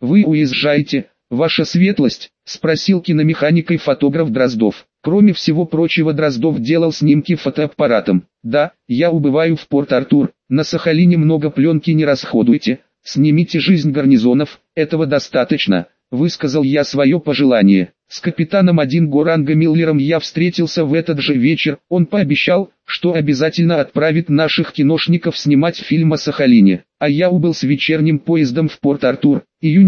«Вы уезжаете, ваша светлость?» – спросил киномеханик и фотограф Дроздов. Кроме всего прочего, Дроздов делал снимки фотоаппаратом. «Да, я убываю в Порт-Артур, на Сахалине много пленки не расходуйте, снимите жизнь гарнизонов, этого достаточно», – высказал я свое пожелание. С капитаном 1 Горанго Миллером я встретился в этот же вечер. Он пообещал, что обязательно отправит наших киношников снимать фильм о Сахалине. А я убыл с вечерним поездом в Порт-Артур. Июнь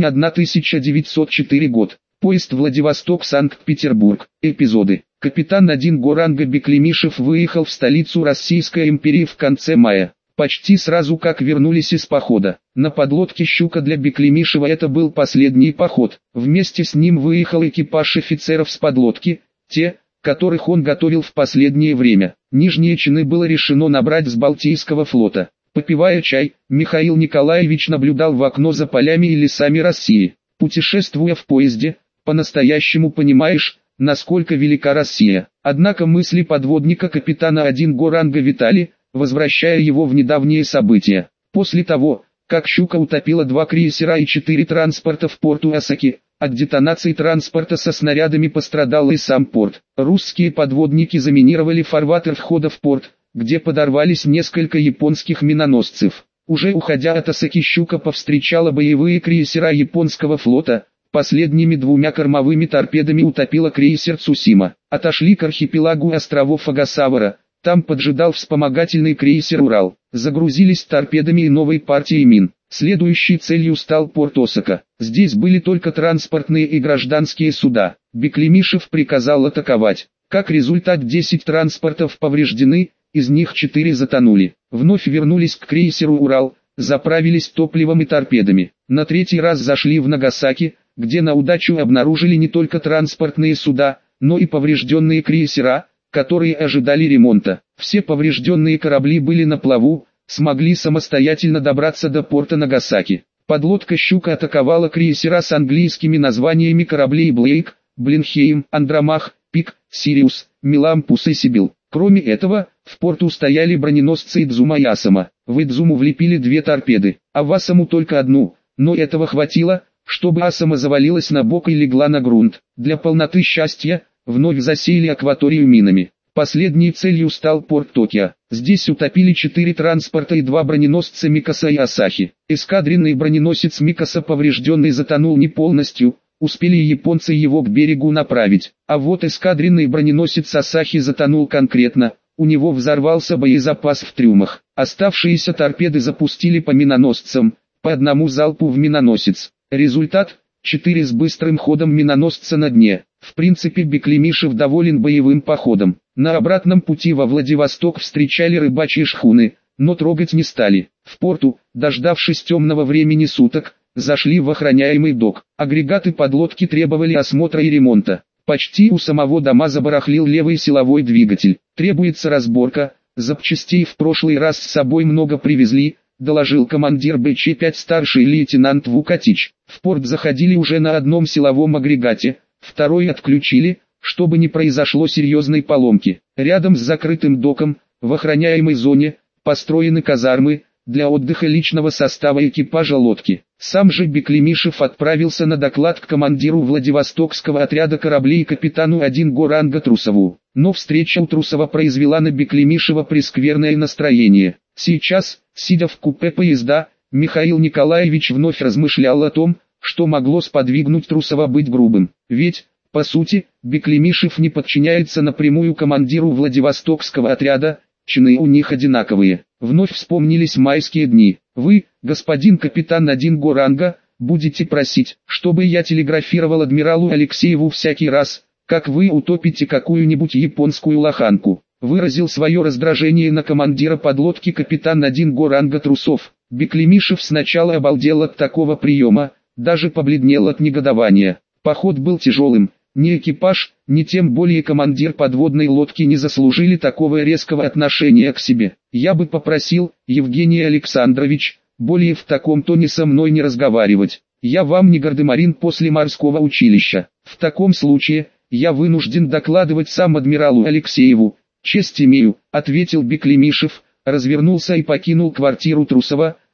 1904 год. Поезд Владивосток-Санкт-Петербург. Эпизоды. Капитан 1 Горанго Беклемишев выехал в столицу Российской империи в конце мая. Почти сразу как вернулись из похода. На подлодке «Щука» для Беклемишева это был последний поход. Вместе с ним выехал экипаж офицеров с подлодки, те, которых он готовил в последнее время. Нижние чины было решено набрать с Балтийского флота. Попивая чай, Михаил Николаевич наблюдал в окно за полями и лесами России. Путешествуя в поезде, по-настоящему понимаешь, насколько велика Россия. Однако мысли подводника капитана 1 Горанго витали, возвращая его в недавние события. После того, как «Щука» утопила 2 крейсера и 4 транспорта в порту Осаки, от детонации транспорта со снарядами пострадал и сам порт. Русские подводники заминировали фарватер входа в порт, где подорвались несколько японских миноносцев. Уже уходя от Осаки, «Щука» повстречала боевые крейсера японского флота. Последними 2 кормовыми торпедами утопила крейсер «Цусима». Отошли к архипелагу островов Огасавара. Там поджидал вспомогательный крейсер «Урал». Загрузились торпедами и новой партией мин. Следующей целью стал порт Осака. Здесь были только транспортные и гражданские суда. Беклемишев приказал атаковать. Как результат 10 транспортов повреждены, из них 4 затонули. Вновь вернулись к крейсеру «Урал», заправились топливом и торпедами. На 3-й раз зашли в Нагасаки, где на удачу обнаружили не только транспортные суда, но и поврежденные крейсера, которые ожидали ремонта. Все поврежденные корабли были на плаву, смогли самостоятельно добраться до порта Нагасаки. Подлодка «Щука» атаковала крейсера с английскими названиями кораблей «Блейк», «Блинхейм», «Андромах», «Пик», «Сириус», «Мелампус» и «Сибил». Кроме этого, в порту стояли броненосцы «Идзума» и «Асама». В «Идзуму» влепили 2 торпеды, а в «Асаму» только 1, но этого хватило, чтобы «Асама» завалилась на бок и легла на грунт. Для полноты счастья, вновь засеяли акваторию минами. Последней целью стал порт Токио. Здесь утопили 4 транспорта и 2 броненосца «Микаса» и «Асахи». Эскадренный броненосец «Микаса», поврежденный, затонул не полностью, успели японцы его к берегу направить. А вот эскадренный броненосец «Асахи» затонул конкретно, у него взорвался боезапас в трюмах. Оставшиеся торпеды запустили по миноносцам, по 1 залпу в миноносец. Результат – 4 с быстрым ходом миноносца на дне. В принципе, Беклемишев доволен боевым походом. На обратном пути во Владивосток встречали рыбачьи шхуны, но трогать не стали. В порту, дождавшись темного времени суток, зашли в охраняемый док. Агрегаты подлодки требовали осмотра и ремонта. Почти у самого дома забарахлил левый силовой двигатель. Требуется разборка, запчастей в прошлый раз с собой много привезли, доложил командир БЧ-5 старший лейтенант Вукатич. В порт заходили уже на одном силовом агрегате, второй отключили, чтобы не произошло серьезной поломки. Рядом с закрытым доком, в охраняемой зоне, построены казармы, для отдыха личного состава экипажа лодки. Сам же Беклемишев отправился на доклад к командиру Владивостокского отряда кораблей капитану 1 Горанго Трусову. Но встреча у Трусова произвела на Беклемишева прескверное настроение. Сейчас, сидя в купе поезда, Михаил Николаевич вновь размышлял о том, что могло сподвигнуть Трусова быть грубым. Ведь, по сути, Беклемишев не подчиняется напрямую командиру Владивостокского отряда, чины у них одинаковые. Вновь вспомнились майские дни. Вы, господин капитан 1 Горанго, будете просить, чтобы я телеграфировал адмиралу Алексееву всякий раз, как вы утопите какую-нибудь японскую лоханку. Выразил свое раздражение на командира подлодки капитан 1 Горанго Трусов. Беклемишев сначала обалдел от такого приема, даже побледнел от негодования. Поход был тяжелым. Ни экипаж, ни тем более командир подводной лодки не заслужили такого резкого отношения к себе. Я бы попросил, Евгений Александрович, более в таком тоне со мной не разговаривать. Я вам не гардемарин после морского училища. В таком случае, я вынужден докладывать сам адмиралу Алексееву. Честь имею, ответил Беклемишев, развернулся и покинул квартиру Трусова,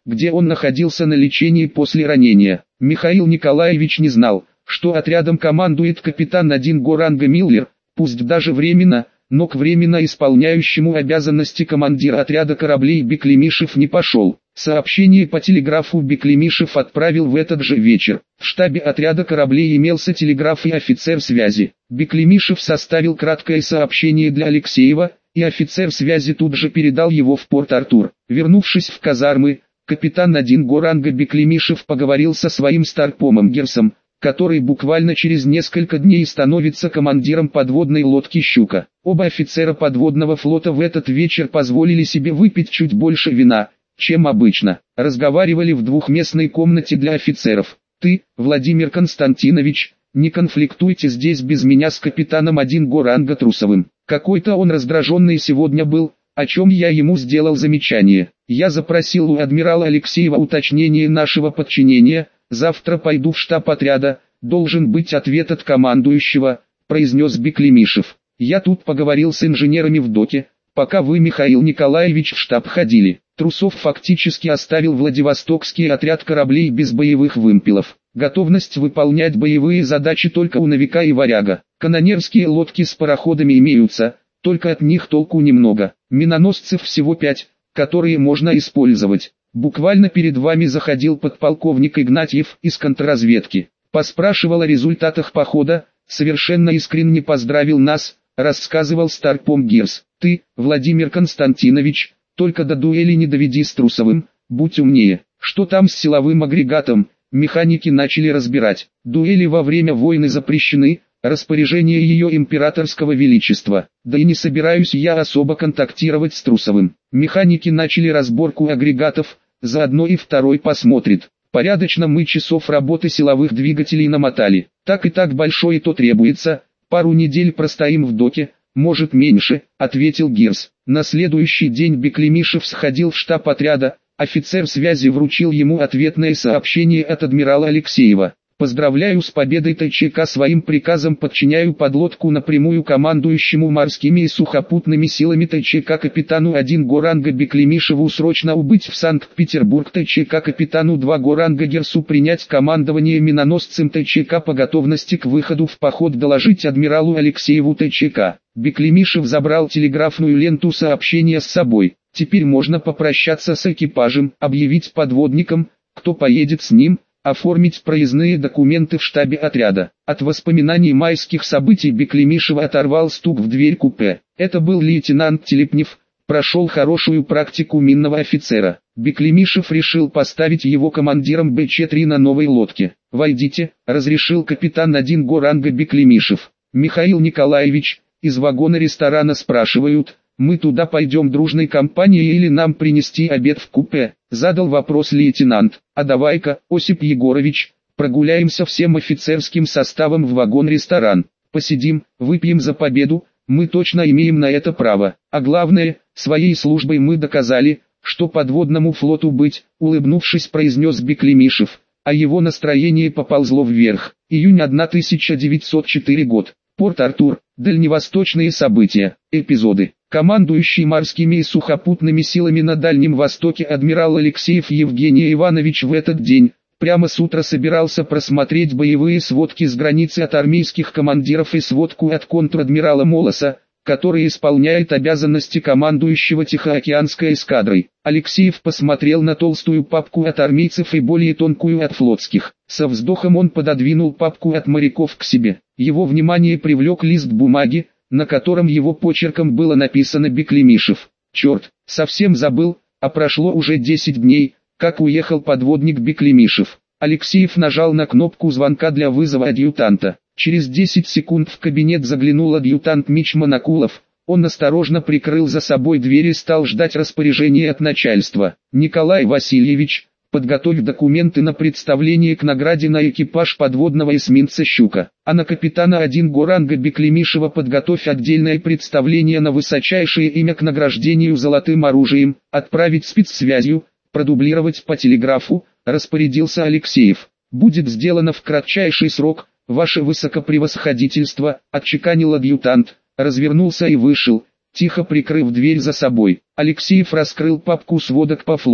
где он находился на лечении после ранения. Михаил Николаевич не знал, что отрядом командует капитан 1 го ранга Миллер, пусть даже временно, но к временно исполняющему обязанности командира отряда кораблей Беклемишев не пошел. Сообщение по телеграфу Беклемишев отправил в этот же вечер. В штабе отряда кораблей имелся телеграф и офицер связи. Беклемишев составил краткое сообщение для Алексеева, и офицер связи тут же передал его в Порт-Артур. Вернувшись в казармы, капитан 1 го ранга Беклемишев поговорил со своим старпомом Герсом, который буквально через несколько дней становится командиром подводной лодки «Щука». Оба офицера подводного флота в этот вечер позволили себе выпить чуть больше вина, чем обычно. Разговаривали в двухместной комнате для офицеров. «Ты, Владимир Константинович, не конфликтуйте здесь без меня с капитаном 1 го ранга Трусовым. Какой-то он раздраженный сегодня был, о чем я ему сделал замечание. Я запросил у адмирала Алексеева уточнение нашего подчинения. Завтра пойду в штаб отряда, должен быть ответ от командующего», произнес Беклемишев. «Я тут поговорил с инженерами в доке, пока вы, Михаил Николаевич, в штаб ходили. Трусов фактически оставил Владивостокский отряд кораблей без боевых вымпелов. Готовность выполнять боевые задачи только у Новика и Варяга. Канонерские лодки с пароходами имеются, только от них толку немного. Миноносцев всего 5, которые можно использовать. Буквально перед вами заходил подполковник Игнатьев из контрразведки. Поспрашивал о результатах похода, совершенно искренне поздравил нас, рассказывал старпом Герс. Ты, Владимир Константинович, только до дуэли не доведи с Трусовым, будь умнее. Что там с силовым агрегатом, механики начали разбирать. Дуэли во время войны запрещены, распоряжение ее императорского величества. Да и не собираюсь я особо контактировать с Трусовым. Механики начали разборку агрегатов, заодно и второй посмотрит. Порядочно мы часов работы силовых двигателей намотали. Так и так большое то требуется, пару недель простоим в доке, может меньше, ответил Герс. На следующий день Беклемишев сходил в штаб отряда, офицер связи вручил ему ответное сообщение от адмирала Алексеева. Поздравляю с победой ТЧК, своим приказом подчиняю подлодку напрямую командующему морскими и сухопутными силами ТЧК капитану 1 го ранга Беклемишеву срочно убыть в Санкт-Петербург, ТЧК капитану 2 го ранга Герсу принять командование миноносцем ТЧК по готовности к выходу в поход, доложить адмиралу Алексееву ТЧК. Беклемишев забрал телеграфную ленту сообщения с собой. Теперь можно попрощаться с экипажем, объявить подводникам, кто поедет с ним, оформить проездные документы в штабе отряда. От воспоминаний майских событий Беклемишева оторвал стук в дверь купе. Это был лейтенант Телепнев, прошел хорошую практику минного офицера. Беклемишев решил поставить его командиром БЧ-3 на новой лодке. «Войдите», — разрешил капитан 1 го ранга Беклемишев. «Михаил Николаевич, из вагона ресторана спрашивают, мы туда пойдем дружной компанией или нам принести обед в купе?» Задал вопрос лейтенант. «А давай-ка, Осип Егорович, прогуляемся всем офицерским составом в вагон-ресторан. Посидим, выпьем за победу, мы точно имеем на это право. А главное, своей службой мы доказали, что подводному флоту быть», улыбнувшись, произнес Беклемишев, а его настроение поползло вверх. Июнь 1904 год. Порт-Артур. Дальневосточные события. Эпизоды. Командующий морскими и сухопутными силами на Дальнем Востоке адмирал Алексеев Евгений Иванович в этот день, прямо с утра собирался просмотреть боевые сводки с границы от армейских командиров и сводку от контр-адмирала Молоса, который исполняет обязанности командующего Тихоокеанской эскадрой. Алексеев посмотрел на толстую папку от армейцев и более тонкую от флотских. Со вздохом он пододвинул папку от моряков к себе. Его внимание привлек лист бумаги, на котором его почерком было написано «Беклемишев». Черт, совсем забыл, а прошло уже 10 дней, как уехал подводник Беклемишев. Алексеев нажал на кнопку звонка для вызова адъютанта. Через 10 секунд в кабинет заглянул адъютант Мичман Акулов. Он осторожно прикрыл за собой дверь и стал ждать распоряжения от начальства. «Николай Васильевич, подготовь документы на представление к награде на экипаж подводного эсминца «Щука», а на капитана 1 го ранга Беклемишева подготовь отдельное представление на высочайшее имя к награждению золотым оружием, отправить спецсвязью, продублировать по телеграфу», распорядился Алексеев. «Будет сделано в кратчайший срок, ваше высокопревосходительство», отчеканил адъютант, развернулся и вышел, тихо прикрыв дверь за собой. Алексеев раскрыл папку сводок по флоту.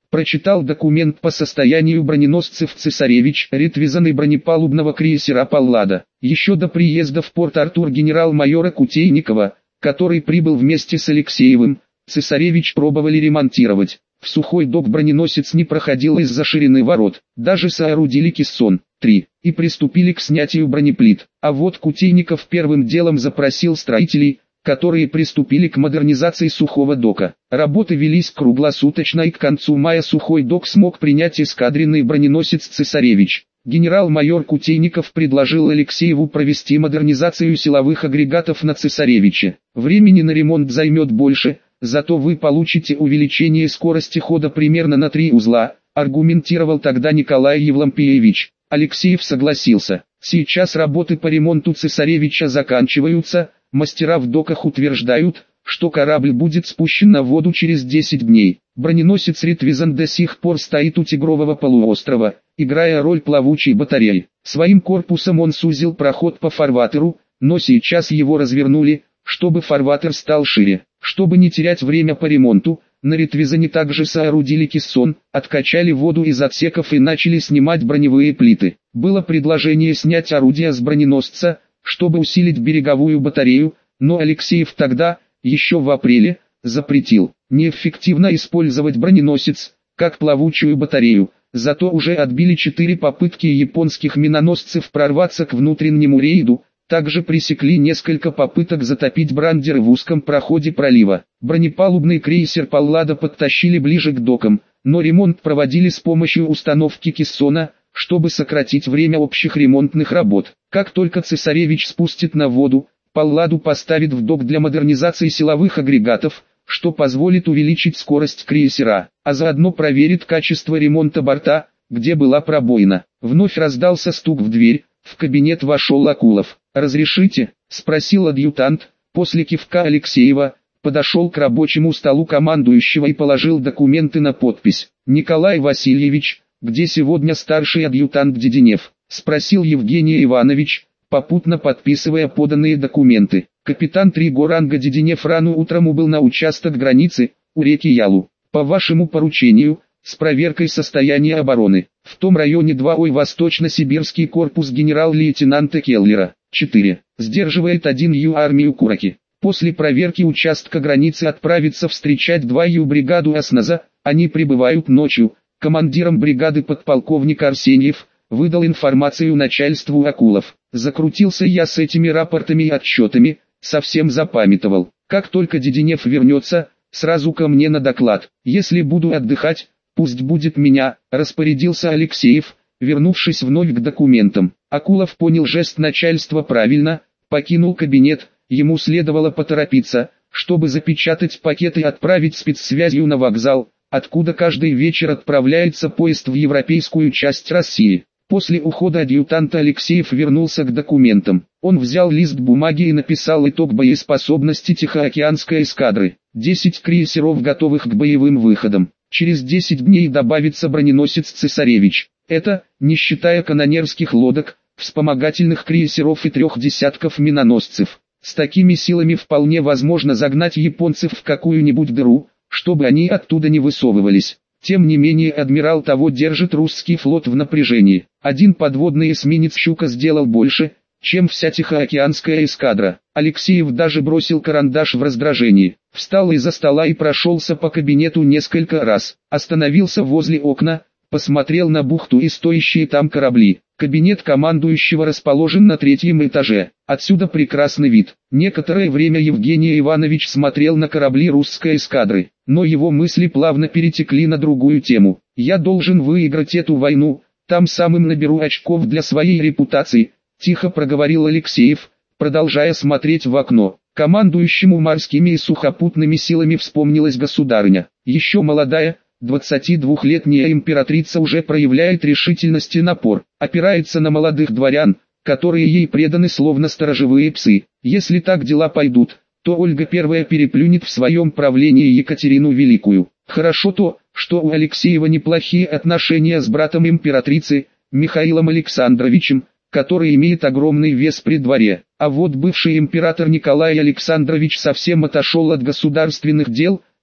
Прочитал документ по состоянию броненосцев «Цесаревич», Ретвизан и бронепалубного крейсера «Паллада». Еще до приезда в Порт-Артур генерал-майора Кутейникова, который прибыл вместе с Алексеевым, «Цесаревич» пробовали ремонтировать. В сухой док броненосец не проходил из-за ширины ворот. Даже соорудили кессон 3 и приступили к снятию бронеплит. А вот Кутейников первым делом запросил строителей, которые приступили к модернизации сухого дока. Работы велись круглосуточно, и к концу мая сухой док смог принять эскадренный броненосец «Цесаревич». Генерал-майор Кутейников предложил Алексееву провести модернизацию силовых агрегатов на «Цесаревиче». Времени на ремонт займет больше, зато вы получите увеличение скорости хода примерно на 3 узла, аргументировал тогда Николай Евлампиевич. Алексеев согласился. Сейчас работы по ремонту «Цесаревича» заканчиваются. Мастера в доках утверждают, что корабль будет спущен на воду через 10 дней. Броненосец «Ретвизан» до сих пор стоит у Тигрового полуострова, играя роль плавучей батареи. Своим корпусом он сузил проход по фарватеру, но сейчас его развернули, чтобы фарватер стал шире. Чтобы не терять время по ремонту, на «Ретвизане» также соорудили кессон, откачали воду из отсеков и начали снимать броневые плиты. Было предложение снять орудия с броненосца, чтобы усилить береговую батарею, но Алексеев тогда, еще в апреле, запретил. Неэффективно использовать броненосец, как плавучую батарею, зато уже отбили 4 попытки японских миноносцев прорваться к внутреннему рейду, также пресекли несколько попыток затопить брандеры в узком проходе пролива. Бронепалубный крейсер «Паллада» подтащили ближе к докам, но ремонт проводили с помощью установки кессона, чтобы сократить время общих ремонтных работ. Как только «Цесаревич» спустит на воду, «Палладу» поставит в док для модернизации силовых агрегатов, что позволит увеличить скорость крейсера, а заодно проверит качество ремонта борта, где была пробоина. Вновь раздался стук в дверь, в кабинет вошел Акулов. «Разрешите?» – спросил адъютант. После кивка Алексеева, подошел к рабочему столу командующего и положил документы на подпись. «Николай Васильевич, где сегодня старший адъютант Деденев?» – спросил Евгений Иванович, попутно подписывая поданные документы. Капитан 3-го ранга Деденев рано утром убыл на участок границы, у реки Ялу. «По вашему поручению, с проверкой состояния обороны. В том районе 2-й Восточно-Сибирский корпус генерал-лейтенанта Келлера, 4, сдерживает 1-ю армию Кураки. После проверки участка границы отправится встречать 2-ю бригаду осназа, они прибывают ночью». Командиром бригады подполковник Арсеньев выдал информацию начальству Акулов. Закрутился я с этими рапортами и отчетами, совсем запамятовал. Как только Деденев вернется, сразу ко мне на доклад. Если буду отдыхать, пусть будет меня, распорядился Алексеев, вернувшись вновь к документам. Акулов понял жест начальства правильно, покинул кабинет, ему следовало поторопиться, чтобы запечатать пакет и отправить спецсвязью на вокзал, откуда каждый вечер отправляется поезд в европейскую часть России. После ухода адъютанта Алексеев вернулся к документам. Он взял лист бумаги и написал итог боеспособности Тихоокеанской эскадры. 10 крейсеров, готовых к боевым выходам. Через 10 дней добавится броненосец «Цесаревич». Это, не считая канонерских лодок, вспомогательных крейсеров и 3 десятков миноносцев. С такими силами вполне возможно загнать японцев в какую-нибудь дыру, чтобы они оттуда не высовывались. Тем не менее адмирал того держит русский флот в напряжении. Один подводный эсминец «Щука» сделал больше, чем вся Тихоокеанская эскадра. Алексеев даже бросил карандаш в раздражении. Встал из-за стола и прошелся по кабинету несколько раз. Остановился возле окна, посмотрел на бухту и стоящие там корабли. Кабинет командующего расположен на 3-м этаже. Отсюда прекрасный вид. Некоторое время Евгений Иванович смотрел на корабли русской эскадры, но его мысли плавно перетекли на другую тему. «Я должен выиграть эту войну, там самым наберу очков для своей репутации», – тихо проговорил Алексеев, продолжая смотреть в окно. Командующему морскими и сухопутными силами вспомнилась государыня. Еще молодая, 22-летняя императрица уже проявляет решительность и напор, опирается на молодых дворян, которые ей преданы словно сторожевые псы. Если так дела пойдут, то Ольга I переплюнет в своем правлении Екатерину Великую. Хорошо то, что у Алексеева неплохие отношения с братом императрицы, Михаилом Александровичем, который имеет огромный вес при дворе. А вот бывший император Николай Александрович совсем отошел от государственных дел,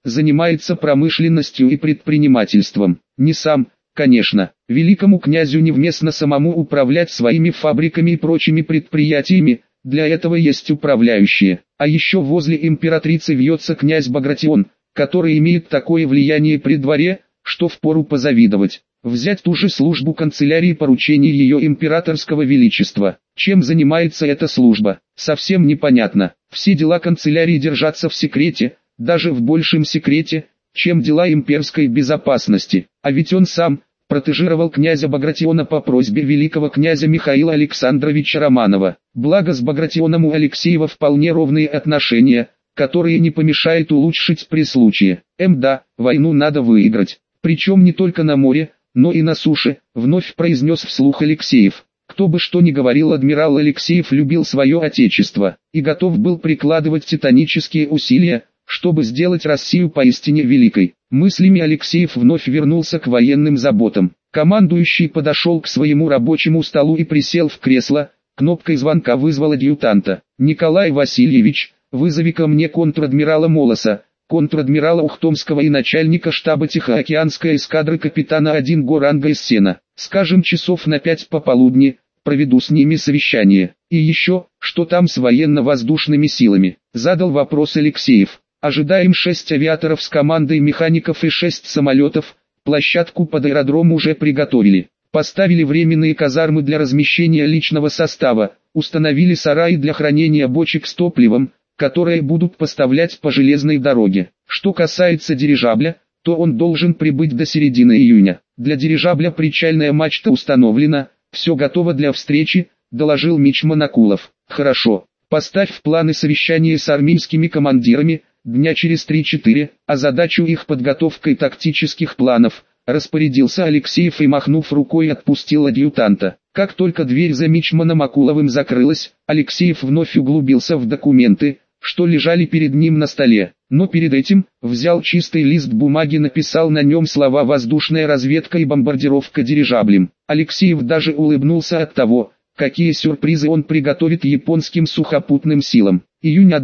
занимается промышленностью и предпринимательством. Не сам, конечно, великому князю невместно самому управлять своими фабриками и прочими предприятиями, для этого есть управляющие. А еще возле императрицы вьется князь Багратион, который имеет такое влияние при дворе, что впору позавидовать. Взять ту же службу канцелярии поручений ее императорского величества. Чем занимается эта служба, совсем непонятно. Все дела канцелярии держатся в секрете, даже в большем секрете, чем дела имперской безопасности. А ведь он сам протежировал князя Багратиона по просьбе великого князя Михаила Александровича Романова. Благо с Багратионом у Алексеева вполне ровные отношения, которые не помешает улучшить при случае. Да, войну надо выиграть. Причем не только на море, но и на суше, вновь произнес вслух Алексеев. Кто бы что ни говорил, адмирал Алексеев любил свое отечество и готов был прикладывать титанические усилия, чтобы сделать Россию поистине великой. Мыслями Алексеев вновь вернулся к военным заботам. Командующий подошел к своему рабочему столу и присел в кресло, кнопкой звонка вызвал адъютанта. «Николай Васильевич, вызови ко мне контр-адмирала Молоса, контр-адмирала Ухтомского и начальника штаба Тихоокеанской эскадры капитана 1 Горанга из Сена. Скажем, часов на 5 пополудни, проведу с ними совещание. И еще, что там с военно-воздушными силами?» Задал вопрос Алексеев. «Ожидаем 6 авиаторов с командой механиков и 6 самолетов, площадку под аэродром уже приготовили. Поставили временные казармы для размещения личного состава, установили сараи для хранения бочек с топливом, которые будут поставлять по железной дороге. Что касается дирижабля, то он должен прибыть до середины июня. Для дирижабля причальная мачта установлена, все готово для встречи», доложил мичман Акулов. «Хорошо, поставь в планы совещания с армейскими командирами, дня через 3-4, а задачу их подготовкой тактических планов», распорядился Алексеев и, махнув рукой, отпустил адъютанта. Как только дверь за мичманом Акуловым закрылась, Алексеев вновь углубился в документы, что лежали перед ним на столе, но перед этим взял чистый лист бумаги, написал на нем слова «воздушная разведка» и «бомбардировка дирижаблем». Алексеев даже улыбнулся от того, какие сюрпризы он приготовит японским сухопутным силам. Июнь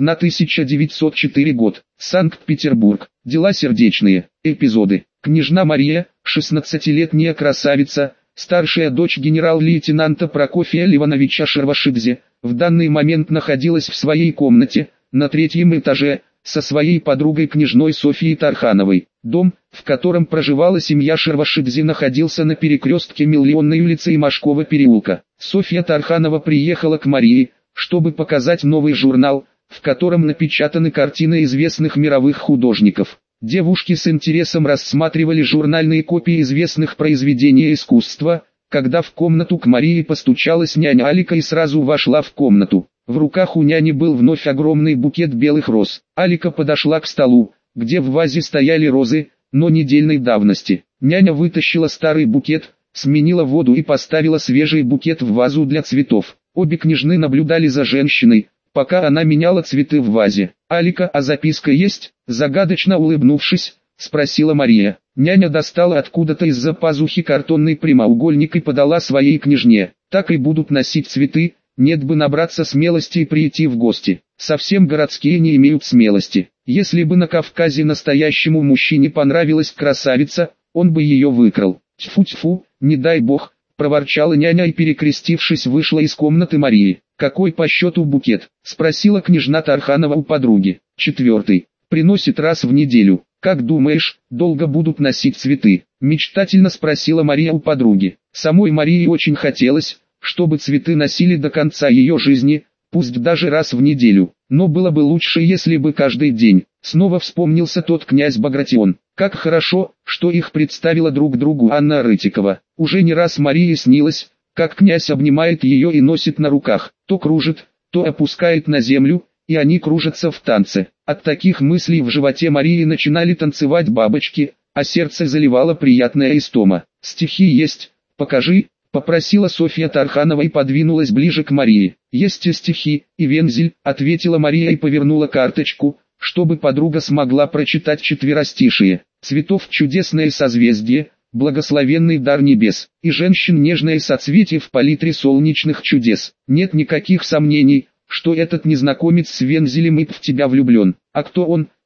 1904 год. Санкт-Петербург. Дела сердечные. Эпизоды. Княжна Мария, 16-летняя красавица, старшая дочь генерал-лейтенанта Прокофия Ливановича Шервашидзе, в данный момент находилась в своей комнате, на 3-м этаже, со своей подругой княжной Софьей Тархановой. Дом, в котором проживала семья Шервашидзе, находился на перекрестке Миллионной улицы и Машкова переулка. Софья Тарханова приехала к Марии, чтобы показать новый журнал, в котором напечатаны картины известных мировых художников. Девушки с интересом рассматривали журнальные копии известных произведений искусства, когда в комнату к Марии постучалась няня Алика и сразу вошла в комнату. В руках у няни был вновь огромный букет белых роз. Алика подошла к столу, где в вазе стояли розы, но недельной давности. Няня вытащила старый букет, сменила воду и поставила свежий букет в вазу для цветов. Обе княжны наблюдали за женщиной, пока она меняла цветы в вазе. «Алика, а записка есть?» Загадочно улыбнувшись, спросила Мария. Няня достала откуда-то из-за пазухи картонный прямоугольник и подала своей княжне. «Так и будут носить цветы, нет бы набраться смелости и прийти в гости. Совсем городские не имеют смелости. Если бы на Кавказе настоящему мужчине понравилась красавица, он бы ее выкрал. Тьфу-тьфу, не дай бог», проворчала няня и, перекрестившись, вышла из комнаты Марии. «Какой по счету букет?» — спросила княжна Тарханова у подруги. «4. Приносит раз в неделю. Как думаешь, долго будут носить цветы?» — мечтательно спросила Мария у подруги. Самой Марии очень хотелось, чтобы цветы носили до конца ее жизни, пусть даже раз в неделю. Но было бы лучше, если бы каждый день. Снова вспомнился тот князь Багратион. Как хорошо, что их представила друг другу Анна Рытикова. Уже не раз Марии снилось, как князь обнимает ее и носит на руках, то кружит, то опускает на землю, и они кружатся в танце. От таких мыслей в животе Марии начинали танцевать бабочки, а сердце заливало приятная истома. «Стихи есть, покажи», — попросила Софья Тарханова и подвинулась ближе к Марии. «Есть и стихи, и вензель», — ответила Мария и повернула карточку, чтобы подруга смогла прочитать четверостишие. «Цветов чудесное созвездие, благословенный дар небес, и женщин нежное соцветие в палитре солнечных чудес. Нет никаких сомнений, что этот незнакомец с вензелем и в тебя влюблен. А кто он?»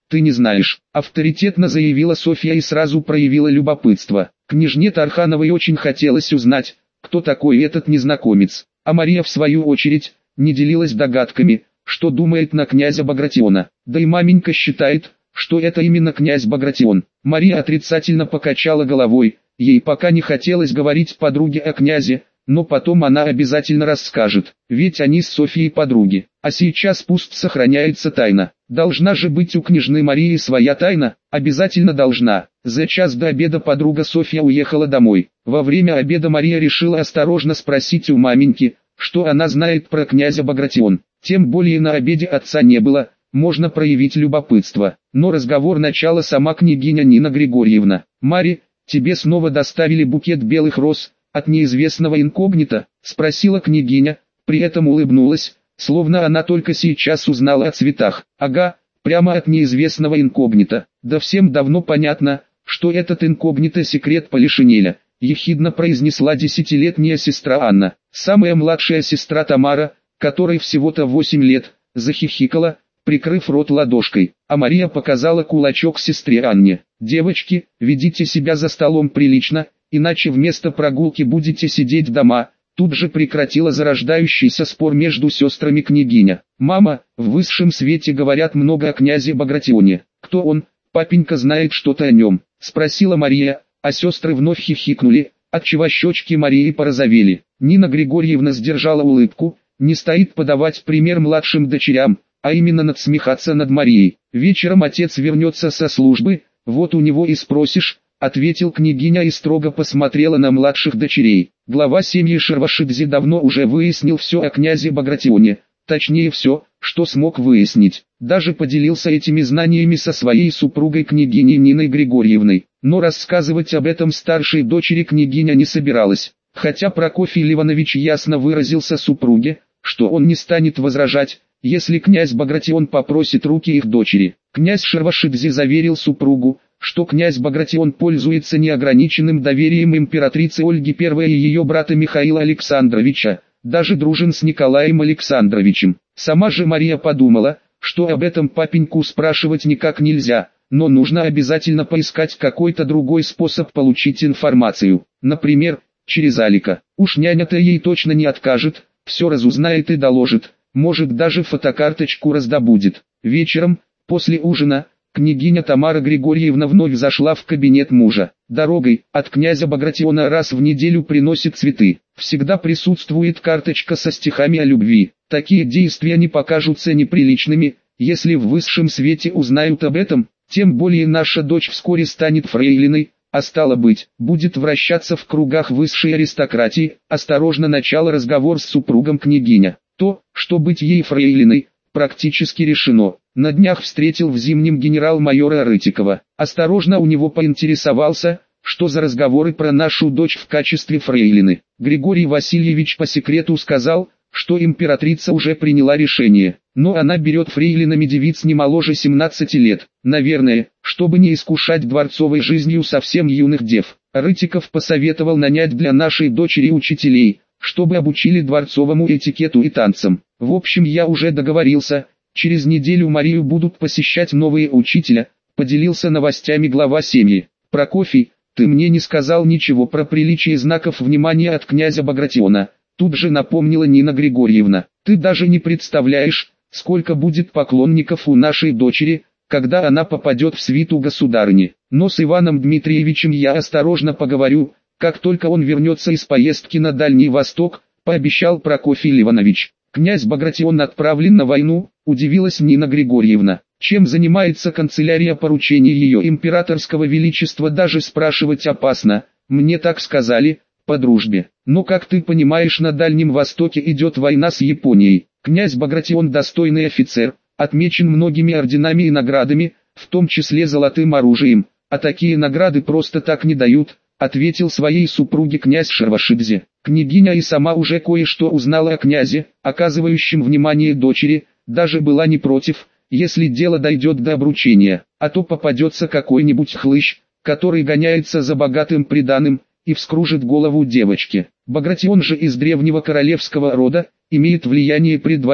ты не знаешь», — авторитетно заявила Софья и сразу проявила любопытство. Княжне Тархановой очень хотелось узнать, кто такой этот незнакомец, а Мария в свою очередь не делилась догадками, что думает на князя Багратиона. Да и маменька считает, что это именно князь Багратион. Мария отрицательно покачала головой, ей пока не хотелось говорить подруге о князе, но потом она обязательно расскажет, ведь они с Софьей подруги. А сейчас пусть сохраняется тайна. Должна же быть у княжны Марии своя тайна, обязательно должна. За час до обеда подруга Софья уехала домой. Во время обеда Мария решила осторожно спросить у маменьки, что она знает про князя Багратион. Тем более на обеде отца не было, можно проявить любопытство. Но разговор начала сама княгиня Нина Григорьевна. «Мари, тебе снова доставили букет белых роз от неизвестного инкогнито?» — спросила княгиня, при этом улыбнулась, словно она только сейчас узнала о цветах. «Ага, прямо от неизвестного инкогнито. Да всем давно понятно, что этот инкогнито секрет Полишинеля», — ехидно произнесла 10-летняя сестра Анна. Самая младшая сестра Тамара, которой всего-то 8 лет, захихикала, прикрыв рот ладошкой, а Мария показала кулачок сестре Анне. «Девочки, ведите себя за столом прилично, иначе вместо прогулки будете сидеть дома», тут же прекратила зарождающийся спор между сестрами княгиня. «Мама, в высшем свете говорят много о князе Багратионе. Кто он? Папенька знает что-то о нем?» — спросила Мария, а сестры вновь хихикнули, отчего щечки Марии порозовели. Нина Григорьевна сдержала улыбку, не стоит подавать пример младшим дочерям, а именно надсмехаться над Марией. «Вечером отец вернется со службы, вот у него и спросишь», — ответил княгиня и строго посмотрела на младших дочерей. Глава семьи Шервашидзе давно уже выяснил все о князе Багратионе, точнее все, что смог выяснить. Даже поделился этими знаниями со своей супругой княгиней Ниной Григорьевной. Но рассказывать об этом старшей дочери княгиня не собиралась. Хотя Прокофий Ливанович ясно выразился супруге, что он не станет возражать, если князь Багратион попросит руки их дочери. Князь Шервашидзе заверил супругу, что князь Багратион пользуется неограниченным доверием императрицы Ольги I и ее брата Михаила Александровича, даже дружен с Николаем Александровичем. Сама же Мария подумала, что об этом папеньку спрашивать никак нельзя, но нужно обязательно поискать какой-то другой способ получить информацию, например, через Алика. Уж няня-то ей точно не откажет, все разузнает и доложит, может даже фотокарточку раздобудет. Вечером, после ужина, княгиня Тамара Григорьевна вновь зашла в кабинет мужа. Дорогой, от князя Багратиона раз в неделю приносит цветы. Всегда присутствует карточка со стихами о любви. Такие действия не покажутся неприличными, если в высшем свете узнают об этом, тем более наша дочь вскоре станет фрейлиной, а стало быть, будет вращаться в кругах высшей аристократии. Осторожно начала разговор с супругом княгиня. То, что быть ей фрейлиной, практически решено. На днях встретил в Зимнем генерал-майора Рытикова. Осторожно у него поинтересовался, что за разговоры про нашу дочь в качестве фрейлины. Григорий Васильевич по секрету сказал, что императрица уже приняла решение, но она берет фрейлинами девиц не моложе 17 лет. Наверное, чтобы не искушать дворцовой жизнью совсем юных дев. Рытиков посоветовал нанять для нашей дочери учителей, чтобы обучили дворцовому этикету и танцам. В общем, я уже договорился, через неделю Марию будут посещать новые учителя, поделился новостями глава семьи. Прокофий, ты мне не сказал ничего про приличие знаков внимания от князя Багратиона, тут же напомнила Нина Григорьевна. Ты даже не представляешь, сколько будет поклонников у нашей дочери, когда она попадет в свиту государыни. Но с Иваном Дмитриевичем я осторожно поговорю, как только он вернется из поездки на Дальний Восток, пообещал Прокофий Ливанович. Князь Багратион отправлен на войну, удивилась Нина Григорьевна. Чем занимается канцелярия поручений ее императорского величества, даже спрашивать опасно, мне так сказали, по дружбе. Но как ты понимаешь, на Дальнем Востоке идет война с Японией. Князь Багратион достойный офицер, отмечен многими орденами и наградами, в том числе золотым оружием, а такие награды просто так не дают, ответил своей супруге князь Шервашидзе. Княгиня и сама уже кое-что узнала о князе, оказывающем внимание дочери, даже была не против, если дело дойдет до обручения, а то попадется какой-нибудь хлыщ, который гоняется за богатым приданым, и вскружит голову девочке. Багратион же из древнего королевского рода, имеет влияние при дворе.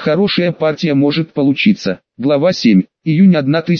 Хорошая партия может получиться. Глава 7. Июнь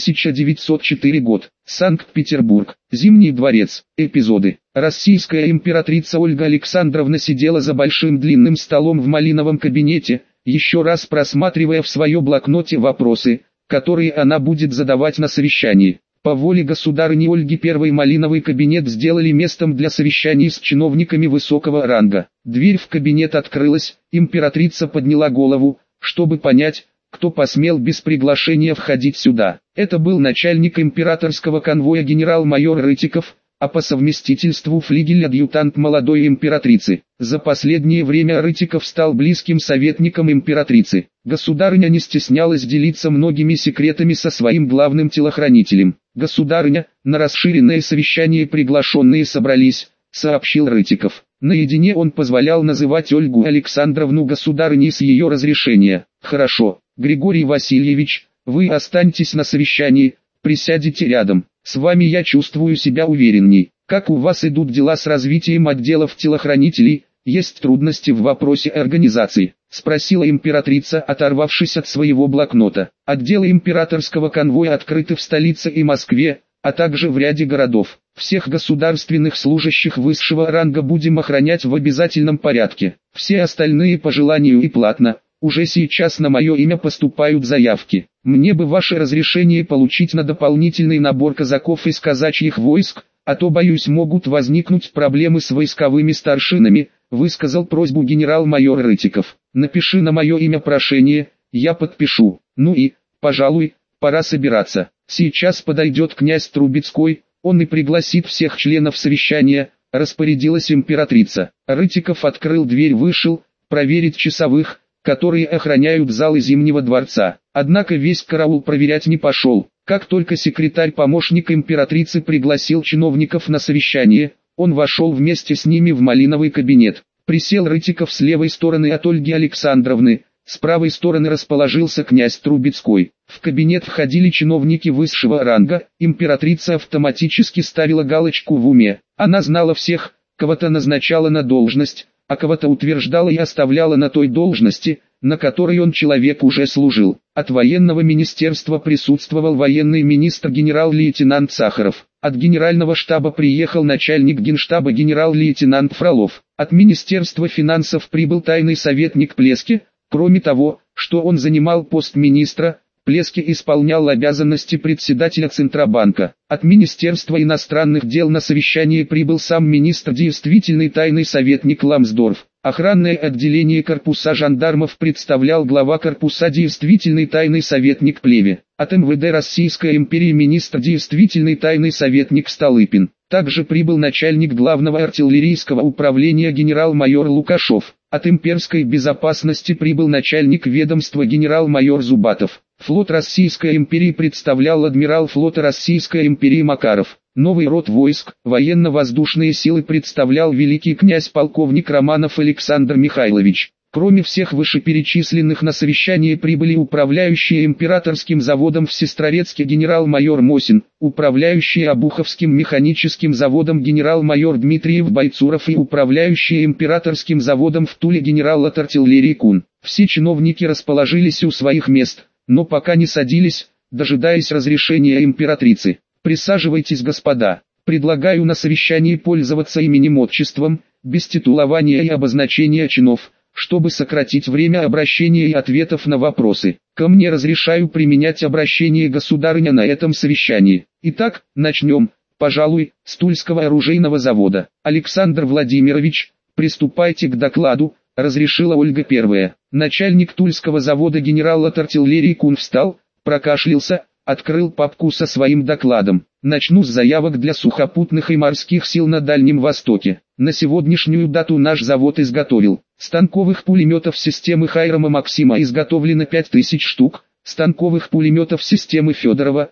1904 год. Санкт-Петербург. Зимний дворец. Эпизоды. Российская императрица Ольга Александровна сидела за большим длинным столом в малиновом кабинете, еще раз просматривая в своем блокноте вопросы, которые она будет задавать на совещании. По воле государыни Ольги I малиновый кабинет сделали местом для совещаний с чиновниками высокого ранга. Дверь в кабинет открылась, императрица подняла голову, чтобы понять, кто посмел без приглашения входить сюда. Это был начальник императорского конвоя генерал-майор Рытиков, а по совместительству флигель-адъютант молодой императрицы. За последнее время Рытиков стал близким советником императрицы. Государыня не стеснялась делиться многими секретами со своим главным телохранителем. «Государыня, на расширенное совещание приглашенные собрались», — сообщил Рытиков. Наедине он позволял называть Ольгу Александровну государыней с ее разрешения. «Хорошо, Григорий Васильевич, вы останьтесь на совещании, присядете рядом. С вами я чувствую себя уверенней. Как у вас идут дела с развитием отделов телохранителей? Есть трудности в вопросе организации?» — спросила императрица, оторвавшись от своего блокнота. «Отделы императорского конвоя открыты в столице и Москве, а также в ряде городов. Всех государственных служащих высшего ранга будем охранять в обязательном порядке. Все остальные по желанию и платно. Уже сейчас на мое имя поступают заявки. Мне бы ваше разрешение получить на дополнительный набор казаков из казачьих войск, а то, боюсь, могут возникнуть проблемы с войсковыми старшинами», — высказал просьбу генерал-майор Рытиков. «Напиши на мое имя прошение, я подпишу. Ну и, пожалуй, пора собираться. Сейчас подойдет князь Трубецкой, он и пригласит всех членов совещания», — распорядилась императрица. Рытиков открыл дверь, вышел, проверить часовых, которые охраняют залы Зимнего дворца. Однако весь караул проверять не пошел. Как только секретарь-помощник императрицы пригласил чиновников на совещание, он вошел вместе с ними в малиновый кабинет. Присел Рытиков с левой стороны от Ольги Александровны, с правой стороны расположился князь Трубецкой. В кабинет входили чиновники высшего ранга, императрица автоматически ставила галочку в уме. Она знала всех, кого-то назначала на должность, а кого-то утверждала и оставляла на той должности, на которой он человек уже служил. От военного министерства присутствовал военный министр генерал-лейтенант Сахаров. От генерального штаба приехал начальник генштаба генерал-лейтенант Фролов. От министерства финансов прибыл тайный советник Плески. Кроме того, что он занимал пост министра, Плески исполнял обязанности председателя Центробанка. От Министерства иностранных дел на совещание прибыл сам министр, действительный тайный советник Ламсдорф. Охранное отделение корпуса жандармов представлял глава корпуса, действительный тайный советник Плеве. От МВД Российской империи министр, действительный тайный советник Столыпин. Также прибыл начальник главного артиллерийского управления генерал-майор Лукашов. От имперской безопасности прибыл начальник ведомства генерал-майор Зубатов. Флот Российской империи представлял адмирал флота Российской империи Макаров. Новый род войск, военно-воздушные силы представлял великий князь-полковник Романов Александр Михайлович. Кроме всех вышеперечисленных, на совещание прибыли управляющие императорским заводом в Сестрорецке генерал-майор Мосин, управляющий Обуховским механическим заводом генерал-майор Дмитриев Бойцуров и управляющий императорским заводом в Туле генерал от артиллерии Кун. Все чиновники расположились у своих мест, но пока не садились, дожидаясь разрешения императрицы. «Присаживайтесь, господа. Предлагаю на совещании пользоваться именем-отчеством, без титулования и обозначения чинов, чтобы сократить время обращения и ответов на вопросы. Ко мне разрешаю применять обращение государыня на этом совещании. Итак, начнем, пожалуй, с Тульского оружейного завода. Александр Владимирович, приступайте к докладу», — разрешила Ольга I. Начальник Тульского завода генерал от артиллерии Кун встал, прокашлялся, открыл папку со своим докладом. «Начну с заявок для сухопутных и морских сил на Дальнем Востоке. На сегодняшнюю дату наш завод изготовил. Станковых пулеметов системы Хайрама Максима изготовлено 5000 штук, станковых пулеметов системы Федорова,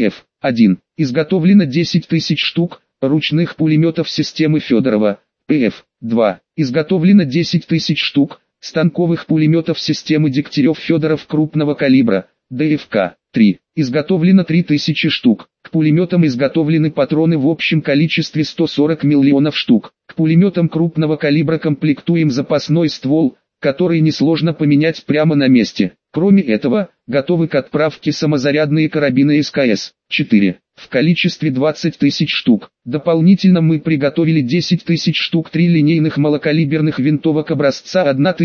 СПФ-1, изготовлено 10 000 штук, ручных пулеметов системы Федорова, ПФ-2, изготовлено 10 000 штук, станковых пулеметов системы Дегтярев-Федоров крупного калибра, ДФК-3, изготовлено 3000 штук. К пулеметам изготовлены патроны в общем количестве 140 миллионов штук. К пулеметам крупного калибра комплектуем запасной ствол, который несложно поменять прямо на месте. Кроме этого, готовы к отправке самозарядные карабины СКС 4 в количестве 20 тысяч штук. Дополнительно мы приготовили 10 тысяч штук трилинейных малокалиберных винтовок образца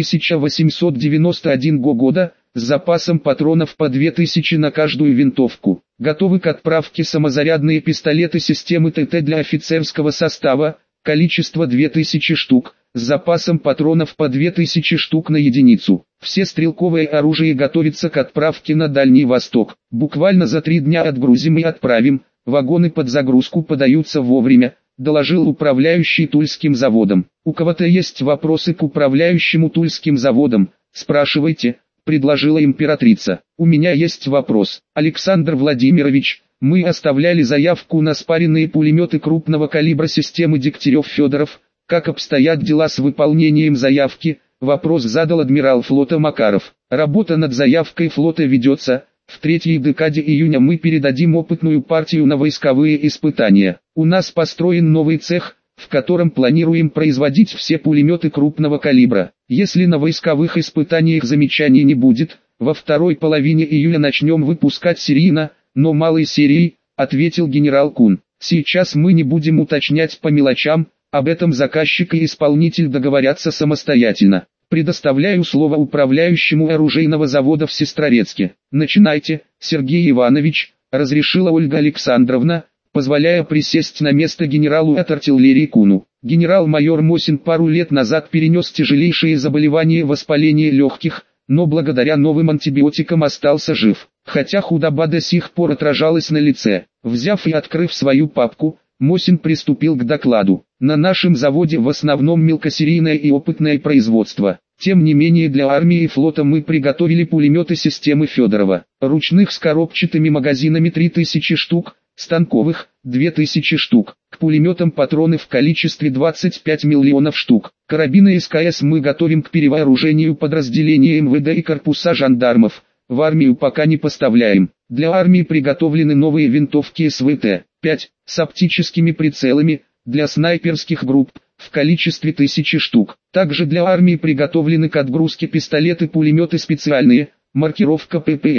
1891 года, с запасом патронов по 2000 на каждую винтовку. Готовы к отправке самозарядные пистолеты системы ТТ для офицерского состава, количество 2000 штук, с запасом патронов по 2000 штук на единицу. Все стрелковое оружие готовится к отправке на Дальний Восток. Буквально за 3 дня отгрузим и отправим, вагоны под загрузку подаются вовремя, доложил управляющий Тульским заводом. У кого-то есть вопросы к управляющему Тульским заводом, спрашивайте, предложила императрица. У меня есть вопрос, Александр Владимирович. Мы оставляли заявку на спаренные пулеметы крупного калибра системы Дегтярев-Федоров. Как обстоят дела с выполнением заявки? Вопрос задал адмирал флота Макаров. Работа над заявкой флота ведется. В третьей декаде июня мы передадим опытную партию на войсковые испытания. У нас построен новый цех, в котором планируем производить все пулеметы крупного калибра. Если на войсковых испытаниях замечаний не будет, во второй половине июля начнем выпускать серийно, но малой серией, ответил генерал Кун. Сейчас мы не будем уточнять по мелочам, об этом заказчик и исполнитель договорятся самостоятельно. Предоставляю слово управляющему оружейного завода в Сестрорецке. Начинайте, Сергей Иванович, разрешила Ольга Александровна, позволяя присесть на место генералу от артиллерии Куну. Генерал-майор Мосин пару лет назад перенес тяжелейшие заболевания воспаления легких, но благодаря новым антибиотикам остался жив, хотя худоба до сих пор отражалась на лице. Взяв и открыв свою папку, Мосин приступил к докладу. На нашем заводе в основном мелкосерийное и опытное производство. Тем не менее для армии и флота мы приготовили пулеметы системы Федорова. Ручных с коробчатыми магазинами 3000 штук, станковых 2000 штук. К пулеметам патроны в количестве 25 миллионов штук. Карабины СКС мы готовим к перевооружению подразделения МВД и корпуса жандармов. В армию пока не поставляем. Для армии приготовлены новые винтовки СВТ-5 с оптическими прицелами, для снайперских групп, в количестве 1000 штук. Также для армии приготовлены к отгрузке пистолеты-пулеметы специальные, маркировка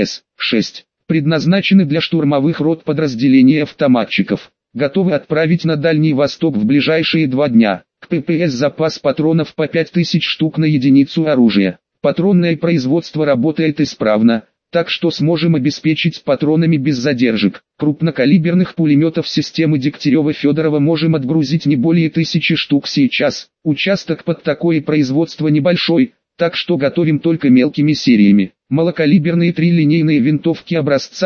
ППС-6, предназначены для штурмовых рот подразделений автоматчиков. Готовы отправить на Дальний Восток в ближайшие 2 дня. К ППС запас патронов по 5000 штук на единицу оружия. Патронное производство работает исправно, так что сможем обеспечить патронами без задержек. Крупнокалиберных пулеметов системы Дегтярева-Федорова можем отгрузить не более 1000 штук сейчас. Участок под такое производство небольшой, так что готовим только мелкими сериями. Малокалиберные трилинейные винтовки образца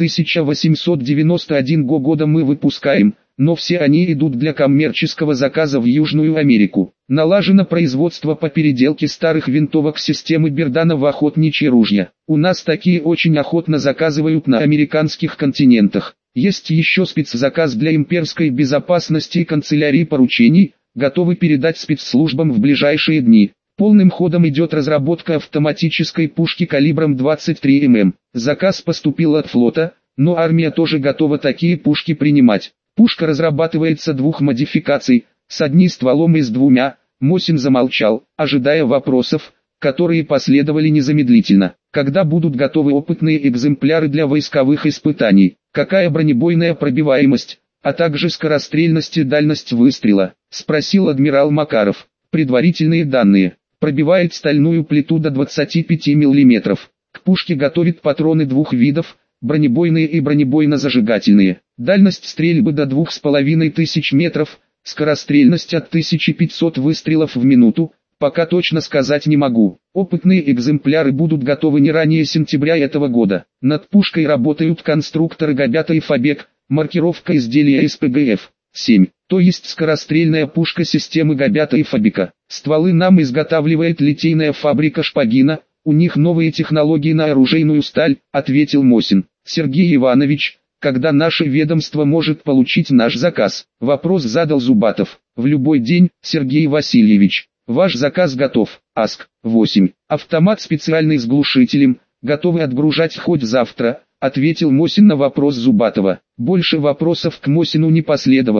1891 года мы выпускаем, но все они идут для коммерческого заказа в Южную Америку. Налажено производство по переделке старых винтовок системы Бердана в охотничьи ружья. У нас такие очень охотно заказывают на американских континентах. Есть еще спецзаказ для имперской безопасности и канцелярии поручений, готовы передать спецслужбам в ближайшие дни. Полным ходом идет разработка автоматической пушки калибром 23 мм. Заказ поступил от флота, но армия тоже готова такие пушки принимать. Пушка разрабатывается 2 модификаций, с одним стволом и с 2. Мосин замолчал, ожидая вопросов, которые последовали незамедлительно. Когда будут готовы опытные экземпляры для войсковых испытаний? Какая бронебойная пробиваемость, а также скорострельность и дальность выстрела? Спросил адмирал Макаров. Предварительные данные. Пробивает стальную плиту до 25 мм. К пушке готовит патроны 2 видов, бронебойные и бронебойно-зажигательные. Дальность стрельбы до 2500 метров, скорострельность от 1500 выстрелов в минуту, пока точно сказать не могу. Опытные экземпляры будут готовы не ранее сентября этого года. Над пушкой работают конструкторы Габята и Фабек, маркировка изделия СПГФ-7, то есть скорострельная пушка системы Габята и Фабека. Стволы нам изготавливает литейная фабрика Шпагина, у них новые технологии на оружейную сталь, ответил Мосин. Сергей Иванович, когда наше ведомство может получить наш заказ? Вопрос задал Зубатов. В любой день, Сергей Васильевич. Ваш заказ готов. АСК-8. Автомат специальный с глушителем, готовы отгружать хоть завтра, ответил Мосин на вопрос Зубатова. Больше вопросов к Мосину не последовало,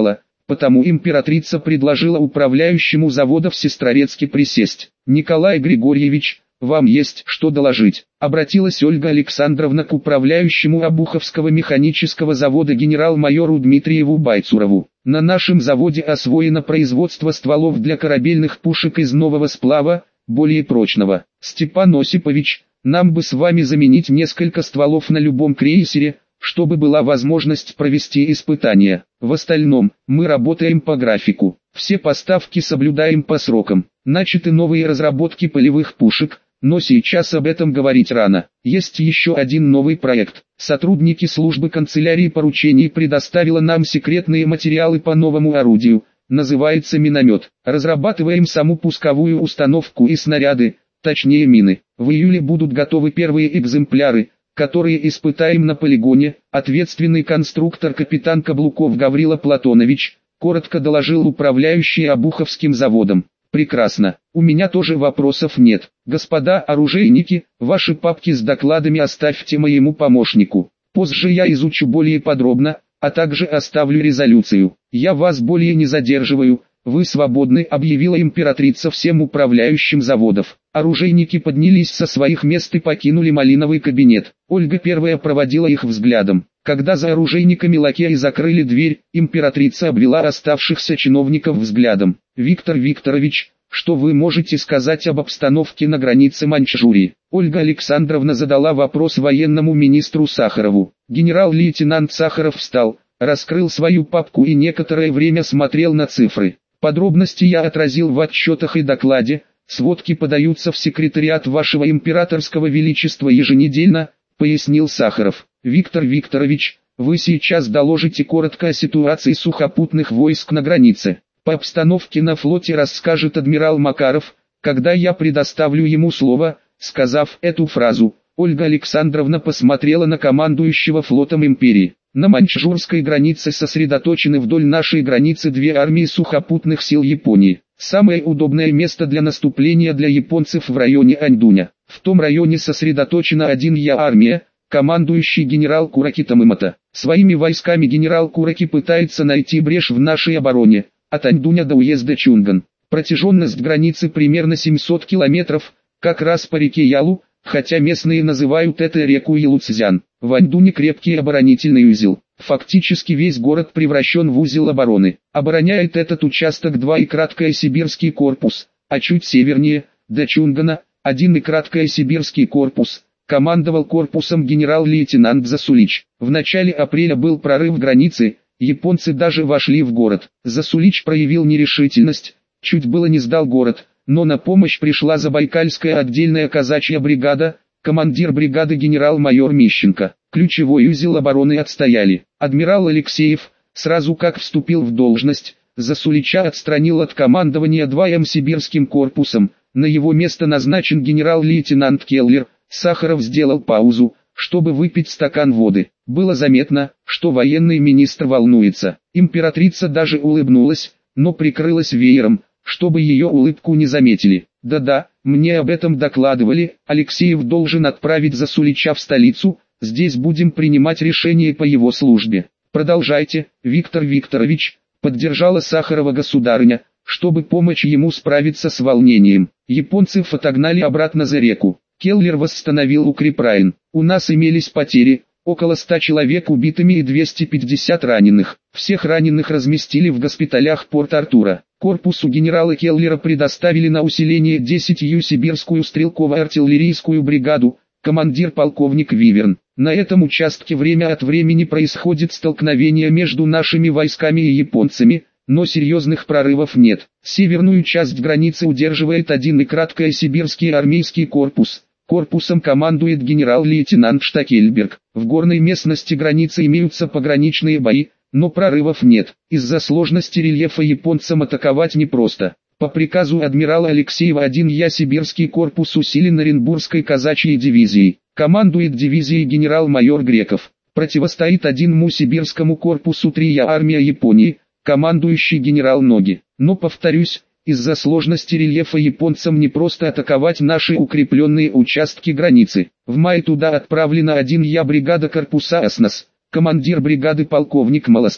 потому императрица предложила управляющему завода в Сестрорецке присесть. «Николай Григорьевич, вам есть что доложить», — обратилась Ольга Александровна к управляющему Обуховского механического завода генерал-майору Дмитриеву Байцурову. «На нашем заводе освоено производство стволов для корабельных пушек из нового сплава, более прочного. Степан Осипович, нам бы с вами заменить несколько стволов на любом крейсере, чтобы была возможность провести испытания. В остальном, мы работаем по графику. Все поставки соблюдаем по срокам. Начаты новые разработки полевых пушек, но сейчас об этом говорить рано. Есть еще один новый проект. Сотрудники службы канцелярии поручений предоставила нам секретные материалы по новому орудию. Называется миномет. Разрабатываем саму пусковую установку и снаряды, точнее мины. В июле будут готовы первые экземпляры, которые испытаем на полигоне. Ответственный конструктор капитан Каблуков Гаврила Платонович, коротко доложил управляющий Обуховским заводом. «Прекрасно. У меня тоже вопросов нет. Господа оружейники, ваши папки с докладами оставьте моему помощнику. Позже я изучу более подробно, а также оставлю резолюцию. Я вас более не задерживаю, вы свободны», — объявила императрица всем управляющим заводов. Оружейники поднялись со своих мест и покинули малиновый кабинет. Ольга первая проводила их взглядом. Когда за оружейниками лакеи закрыли дверь, императрица обвела оставшихся чиновников взглядом. «Виктор Викторович, что вы можете сказать об обстановке на границе Маньчжурии?» Ольга Александровна задала вопрос военному министру Сахарову. Генерал-лейтенант Сахаров встал, раскрыл свою папку и некоторое время смотрел на цифры. «Подробности я отразил в отчетах и докладе, сводки подаются в секретариат вашего императорского величества еженедельно», — пояснил Сахаров. «Виктор Викторович, вы сейчас доложите коротко о ситуации сухопутных войск на границе. По обстановке на флоте расскажет адмирал Макаров, когда я предоставлю ему слово». Сказав эту фразу, Ольга Александровна посмотрела на командующего флотом империи. «На маньчжурской границе сосредоточены вдоль нашей границы две армии сухопутных сил Японии. Самое удобное место для наступления для японцев в районе Аньдуня. В том районе сосредоточена 1-я армия, командующий генерал Кураки Тамымото. Своими войсками генерал Кураки пытается найти брешь в нашей обороне, от Аньдуня до уезда Чунган. Протяженность границы примерно 700 километров, как раз по реке Ялу, хотя местные называют это реку Ялуцзян. В Аньдуне крепкий оборонительный узел. Фактически весь город превращен в узел обороны. Обороняет этот участок 2 и краткое сибирский корпус, а чуть севернее, до Чунгана, 1 и краткое сибирский корпус. Командовал корпусом генерал-лейтенант Засулич. В начале апреля был прорыв границы, японцы даже вошли в город. Засулич проявил нерешительность, чуть было не сдал город, но на помощь пришла Забайкальская отдельная казачья бригада, командир бригады генерал-майор Мищенко. Ключевой узел обороны отстояли. Адмирал Алексеев, сразу как вступил в должность, Засулича отстранил от командования 2-м сибирским корпусом, на его место назначен генерал-лейтенант Келлер. Сахаров сделал паузу, чтобы выпить стакан воды. Было заметно, что военный министр волнуется. Императрица даже улыбнулась, но прикрылась веером, чтобы ее улыбку не заметили. «Да-да, мне об этом докладывали, Алексеев должен отправить Засулича в столицу, здесь будем принимать решение по его службе». «Продолжайте, Виктор Викторович», — поддержала Сахарова государыня, чтобы помочь ему справиться с волнением. Японцев отогнали обратно за реку. Келлер восстановил укрепрайон. «У нас имелись потери, около 100 человек убитыми и 250 раненых. Всех раненых разместили в госпиталях Порт-Артура. Корпусу генерала Келлера предоставили на усиление 10-ю сибирскую стрелково-артиллерийскую бригаду, командир полковник Виверн. На этом участке время от времени происходит столкновение между нашими войсками и японцами, но серьезных прорывов нет. Северную часть границы удерживает 1 и краткое сибирский армейский корпус. Корпусом командует генерал-лейтенант Штакельберг. В горной местности границы имеются пограничные бои, но прорывов нет. Из-за сложности рельефа японцам атаковать непросто. По приказу адмирала Алексеева 1-я сибирский корпус усилен Оренбургской казачьей дивизией. Командует дивизией генерал-майор Греков. Противостоит 1-му сибирскому корпусу 3-я армия Японии, командующий генерал Ноги. Но повторюсь, из-за сложности рельефа японцам не просто атаковать наши укрепленные участки границы. В мае туда отправлена 1-я бригада корпуса Аснас, командир бригады полковник Молоствов.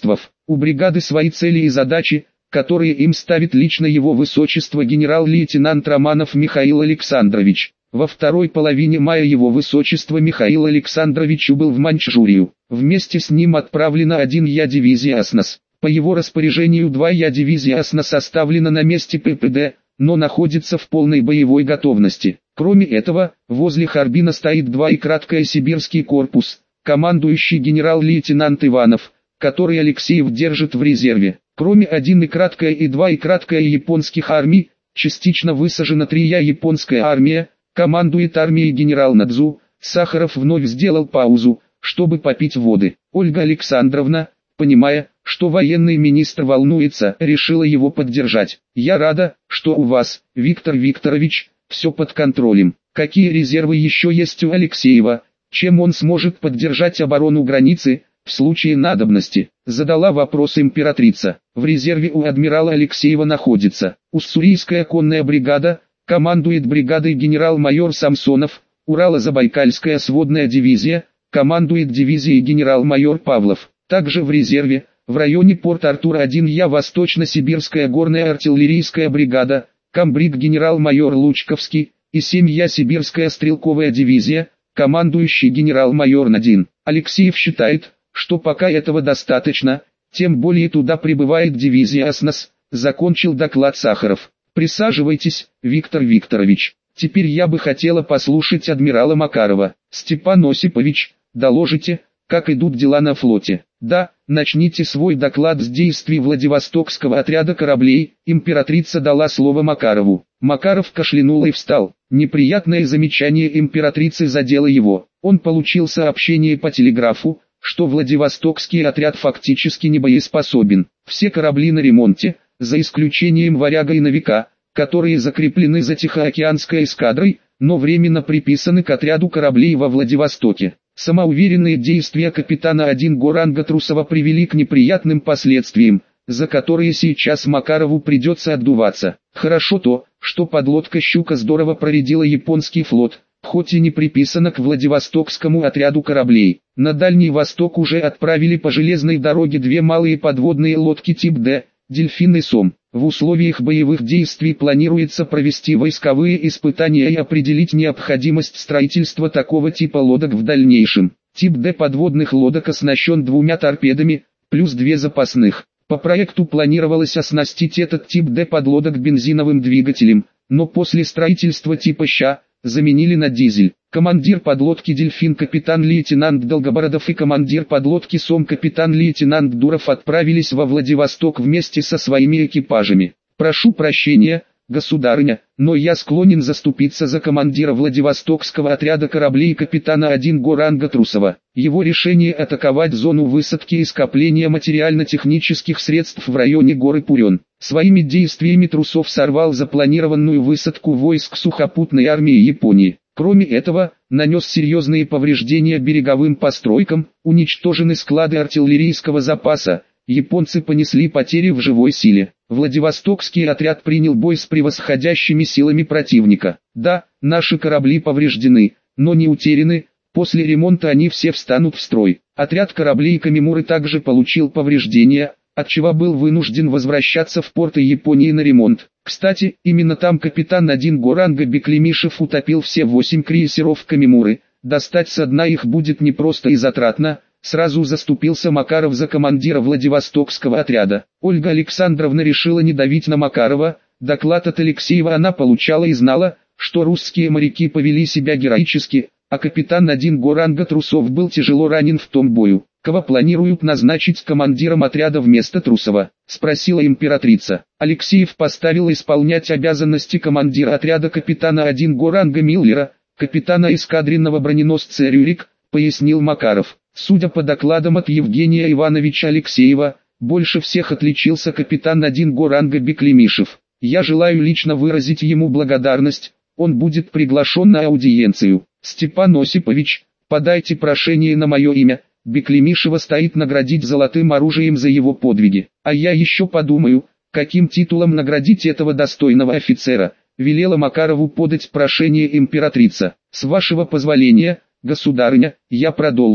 У бригады свои цели и задачи, которые им ставит лично его высочество генерал-лейтенант Романов Михаил Александрович. Во второй половине мая его высочество Михаил Александрович убыл в Маньчжурию. Вместе с ним отправлена 1Я дивизия АСНАС. По его распоряжению 2Я дивизия АСНАС оставлена на месте ППД, но находится в полной боевой готовности. Кроме этого, возле Харбина стоит 2И краткая сибирский корпус, командующий генерал-лейтенант Иванов, который Алексеев держит в резерве. Кроме 1И краткая и 2И краткая японских армий, частично высажена 3Я японская армия, командует армией генерал Надзу. Сахаров вновь сделал паузу, чтобы попить воды. Ольга Александровна, понимая, что военный министр волнуется, решила его поддержать. «Я рада, что у вас, Виктор Викторович, все под контролем. Какие резервы еще есть у Алексеева? Чем он сможет поддержать оборону границы в случае надобности?» Задала вопрос императрица. В резерве у адмирала Алексеева находится Уссурийская конная бригада, командует бригадой генерал-майор Самсонов, Урало-Забайкальская сводная дивизия, командует дивизией генерал-майор Павлов. Также в резерве, в районе Порт-Артура 1Я Восточно-Сибирская горная артиллерийская бригада, комбриг генерал-майор Лучковский, и 7Я Сибирская стрелковая дивизия, командующий генерал-майор Надин. Алексеев считает, что пока этого достаточно, тем более туда прибывает дивизия АСНАС, закончил доклад Сахаров. «Присаживайтесь, Виктор Викторович. Теперь я бы хотела послушать адмирала Макарова. Степан Осипович, доложите, как идут дела на флоте?» «Да, начните свой доклад с действий Владивостокского отряда кораблей», императрица дала слово Макарову. Макаров кашлянул и встал. Неприятное замечание императрицы задело его. Он получил сообщение по телеграфу, что Владивостокский отряд фактически не боеспособен. Все корабли на ремонте, за исключением «Варяга» и «Новика», которые закреплены за Тихоокеанской эскадрой, но временно приписаны к отряду кораблей во Владивостоке. Самоуверенные действия капитана 1 Горанга Трусова привели к неприятным последствиям, за которые сейчас Макарову придется отдуваться. Хорошо то, что подлодка «Щука» здорово проредила японский флот, хоть и не приписана к Владивостокскому отряду кораблей. На Дальний Восток уже отправили по железной дороге 2 малые подводные лодки тип «Д», «Дельфин» и «Сом». В условиях боевых действий планируется провести войсковые испытания и определить необходимость строительства такого типа лодок в дальнейшем. Тип «Д» подводных лодок оснащен 2 торпедами, плюс 2 запасных. По проекту планировалось оснастить этот тип «Д» подлодок бензиновым двигателем, но после строительства типа «Ща» заменили на дизель. Командир подлодки «Дельфин» капитан-лейтенант Долгобородов и командир подлодки «Сом» капитан-лейтенант Дуров отправились во Владивосток вместе со своими экипажами. «Прошу прощения, государыня, но я склонен заступиться за командира Владивостокского отряда кораблей капитана 1 Горанга Трусова. Его решение атаковать зону высадки и скопления материально-технических средств в районе горы Пурен. Своими действиями Трусов сорвал запланированную высадку войск сухопутной армии Японии. Кроме этого, нанес серьезные повреждения береговым постройкам, уничтожены склады артиллерийского запаса, японцы понесли потери в живой силе. Владивостокский отряд принял бой с превосходящими силами противника. Да, наши корабли повреждены, но не утеряны, после ремонта они все встанут в строй. Отряд кораблей Камимуры также получил повреждения, отчего был вынужден возвращаться в порты Японии на ремонт. Кстати, именно там капитан 1 Горанга Беклемишев утопил все 8 крейсеров Камимуры. Достать со дна их будет непросто и затратно. Сразу заступился Макаров за командира Владивостокского отряда. Ольга Александровна решила не давить на Макарова. Доклад от Алексеева она получала и знала, что русские моряки повели себя героически, а капитан 1 Горанга Трусов был тяжело ранен в том бою. «Кого планируют назначить командиром отряда вместо Трусова?» – спросила императрица. Алексеев поставил исполнять обязанности командира отряда капитана 1 Горанга Миллера, капитана эскадренного броненосца «Рюрик», пояснил Макаров. Судя по докладам от Евгения Ивановича Алексеева, больше всех отличился капитан 1 Горанга Беклемишев. Я желаю лично выразить ему благодарность, он будет приглашен на аудиенцию. Степан Осипович, подайте прошение на мое имя. Беклемишева стоит наградить золотым оружием за его подвиги. А я еще подумаю, каким титулом наградить этого достойного офицера, велела Макарову подать прошение императрица. С вашего позволения, государыня, я продолжу.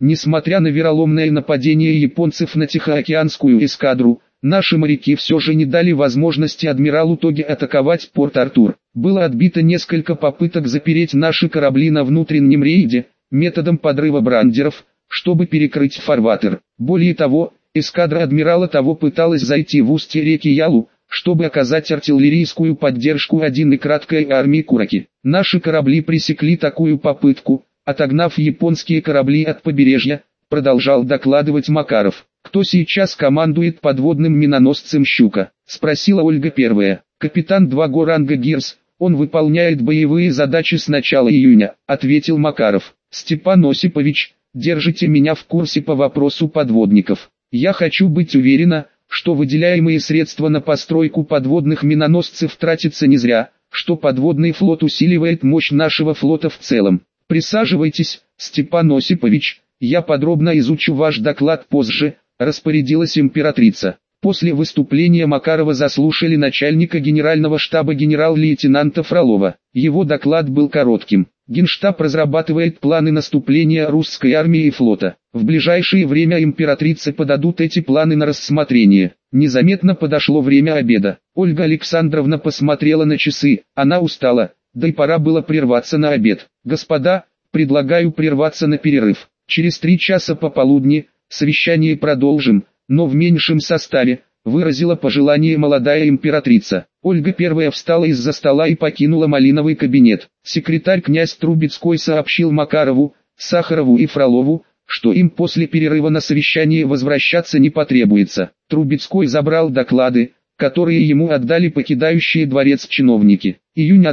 Несмотря на вероломное нападение японцев на Тихоокеанскую эскадру, наши моряки все же не дали возможности адмиралу Тоги атаковать Порт-Артур. Было отбито несколько попыток запереть наши корабли на внутреннем рейде, методом подрыва брандеров, чтобы перекрыть фарватер. Более того, эскадра адмирала Того пыталась зайти в устье реки Ялу, чтобы оказать артиллерийскую поддержку один и краткой армии Кураки. Наши корабли пресекли такую попытку, отогнав японские корабли от побережья, продолжал докладывать Макаров. «Кто сейчас командует подводным миноносцем «Щука»?» — спросила Ольга первая. «Капитан 2 ранга Гирс, он выполняет боевые задачи с начала июня», — ответил Макаров. «Степан Осипович, держите меня в курсе по вопросу подводников. Я хочу быть уверена, что выделяемые средства на постройку подводных миноносцев тратятся не зря, что подводный флот усиливает мощь нашего флота в целом. Присаживайтесь, Степан Осипович, я подробно изучу ваш доклад позже», — распорядилась императрица. После выступления Макарова заслушали начальника генерального штаба генерал-лейтенанта Фролова. Его доклад был коротким. Генштаб разрабатывает планы наступления русской армии и флота. В ближайшее время императрице подадут эти планы на рассмотрение. Незаметно подошло время обеда. Ольга Александровна посмотрела на часы, она устала, да и пора было прерваться на обед. «Господа, предлагаю прерваться на перерыв. Через 3 часа пополудни, совещание продолжим, но в меньшем составе», выразила пожелание молодая императрица. Ольга первая встала из-за стола и покинула малиновый кабинет. Секретарь князь Трубецкой сообщил Макарову, Сахарову и Фролову, что им после перерыва на совещание возвращаться не потребуется. Трубецкой забрал доклады, которые ему отдали покидающие дворец чиновники. Июнь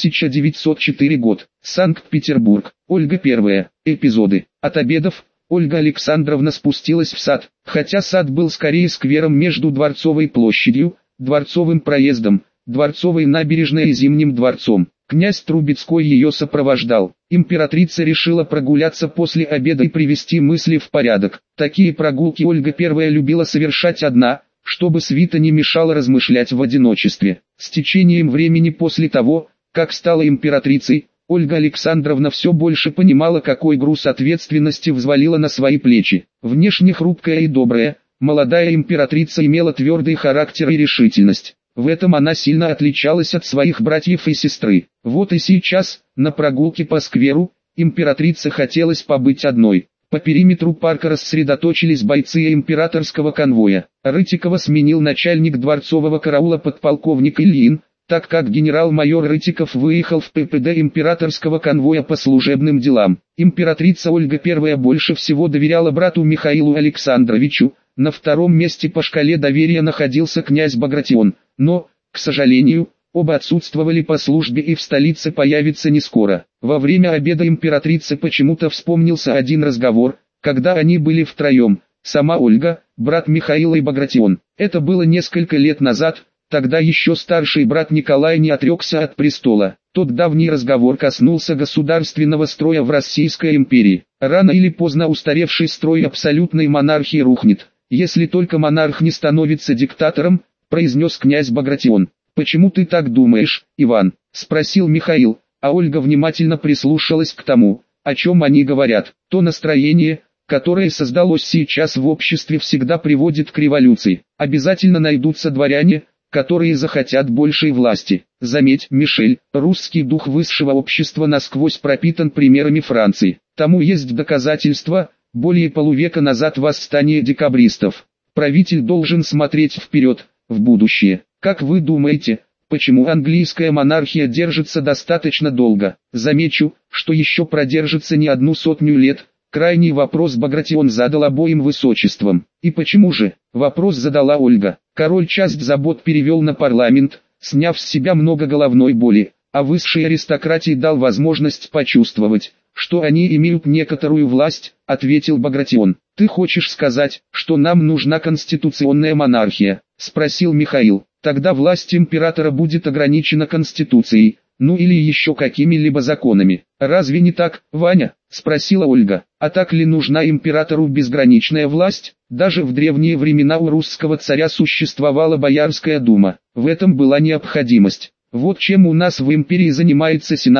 1904 год. Санкт-Петербург. Ольга первая. Эпизоды. От обедов Ольга Александровна спустилась в сад, хотя сад был скорее сквером между Дворцовой площадью, Дворцовым проездом, Дворцовой набережной и Зимним дворцом. Князь Трубецкой ее сопровождал. Императрица решила прогуляться после обеда и привести мысли в порядок. Такие прогулки Ольга первая любила совершать одна, чтобы свита не мешала размышлять в одиночестве. С течением времени после того, как стала императрицей, Ольга Александровна все больше понимала, какой груз ответственности взвалила на свои плечи. Внешне хрупкая и добрая, молодая императрица имела твердый характер и решительность. В этом она сильно отличалась от своих братьев и сестры. Вот и сейчас, на прогулке по скверу, императрице хотелось побыть одной. По периметру парка рассредоточились бойцы императорского конвоя. Рытикова сменил начальник дворцового караула подполковник Ильин, так как генерал-майор Рытиков выехал в ППД императорского конвоя по служебным делам. Императрица Ольга I больше всего доверяла брату Михаилу Александровичу, на втором месте по шкале доверия находился князь Багратион, но, к сожалению, оба отсутствовали по службе и в столице появиться не скоро. Во время обеда императрице почему-то вспомнился один разговор, когда они были втроем, сама Ольга, брат Михаила и Багратион. Это было несколько лет назад. Тогда еще старший брат Николай не отрекся от престола. Тот давний разговор коснулся государственного строя в Российской империи. Рано или поздно устаревший строй абсолютной монархии рухнет, если только монарх не становится диктатором, произнес князь Багратион. «Почему ты так думаешь, Иван?» – спросил Михаил, а Ольга внимательно прислушалась к тому, о чем они говорят. То настроение, которое создалось сейчас в обществе, всегда приводит к революции. Обязательно найдутся дворяне, которые захотят большей власти. Заметь, Мишель, русский дух высшего общества насквозь пропитан примерами Франции. Тому есть доказательства, более полувека назад восстание декабристов. Правитель должен смотреть вперед, в будущее. Как вы думаете, почему английская монархия держится достаточно долго? Замечу, что еще продержится не 100 лет. Крайний вопрос Багратион задал обоим высочествам. И почему же? Вопрос задала Ольга. Король часть забот перевел на парламент, сняв с себя много головной боли, а высшей аристократии дал возможность почувствовать, что они имеют некоторую власть, ответил Багратион. Ты хочешь сказать, что нам нужна конституционная монархия? Спросил Михаил. Тогда власть императора будет ограничена конституцией, ну или еще какими-либо законами. Разве не так, Ваня? Спросила Ольга. А так ли нужна императору безграничная власть? Даже в древние времена у русского царя существовала Боярская дума. В этом была необходимость. Вот чем у нас в империи занимается Сенат, к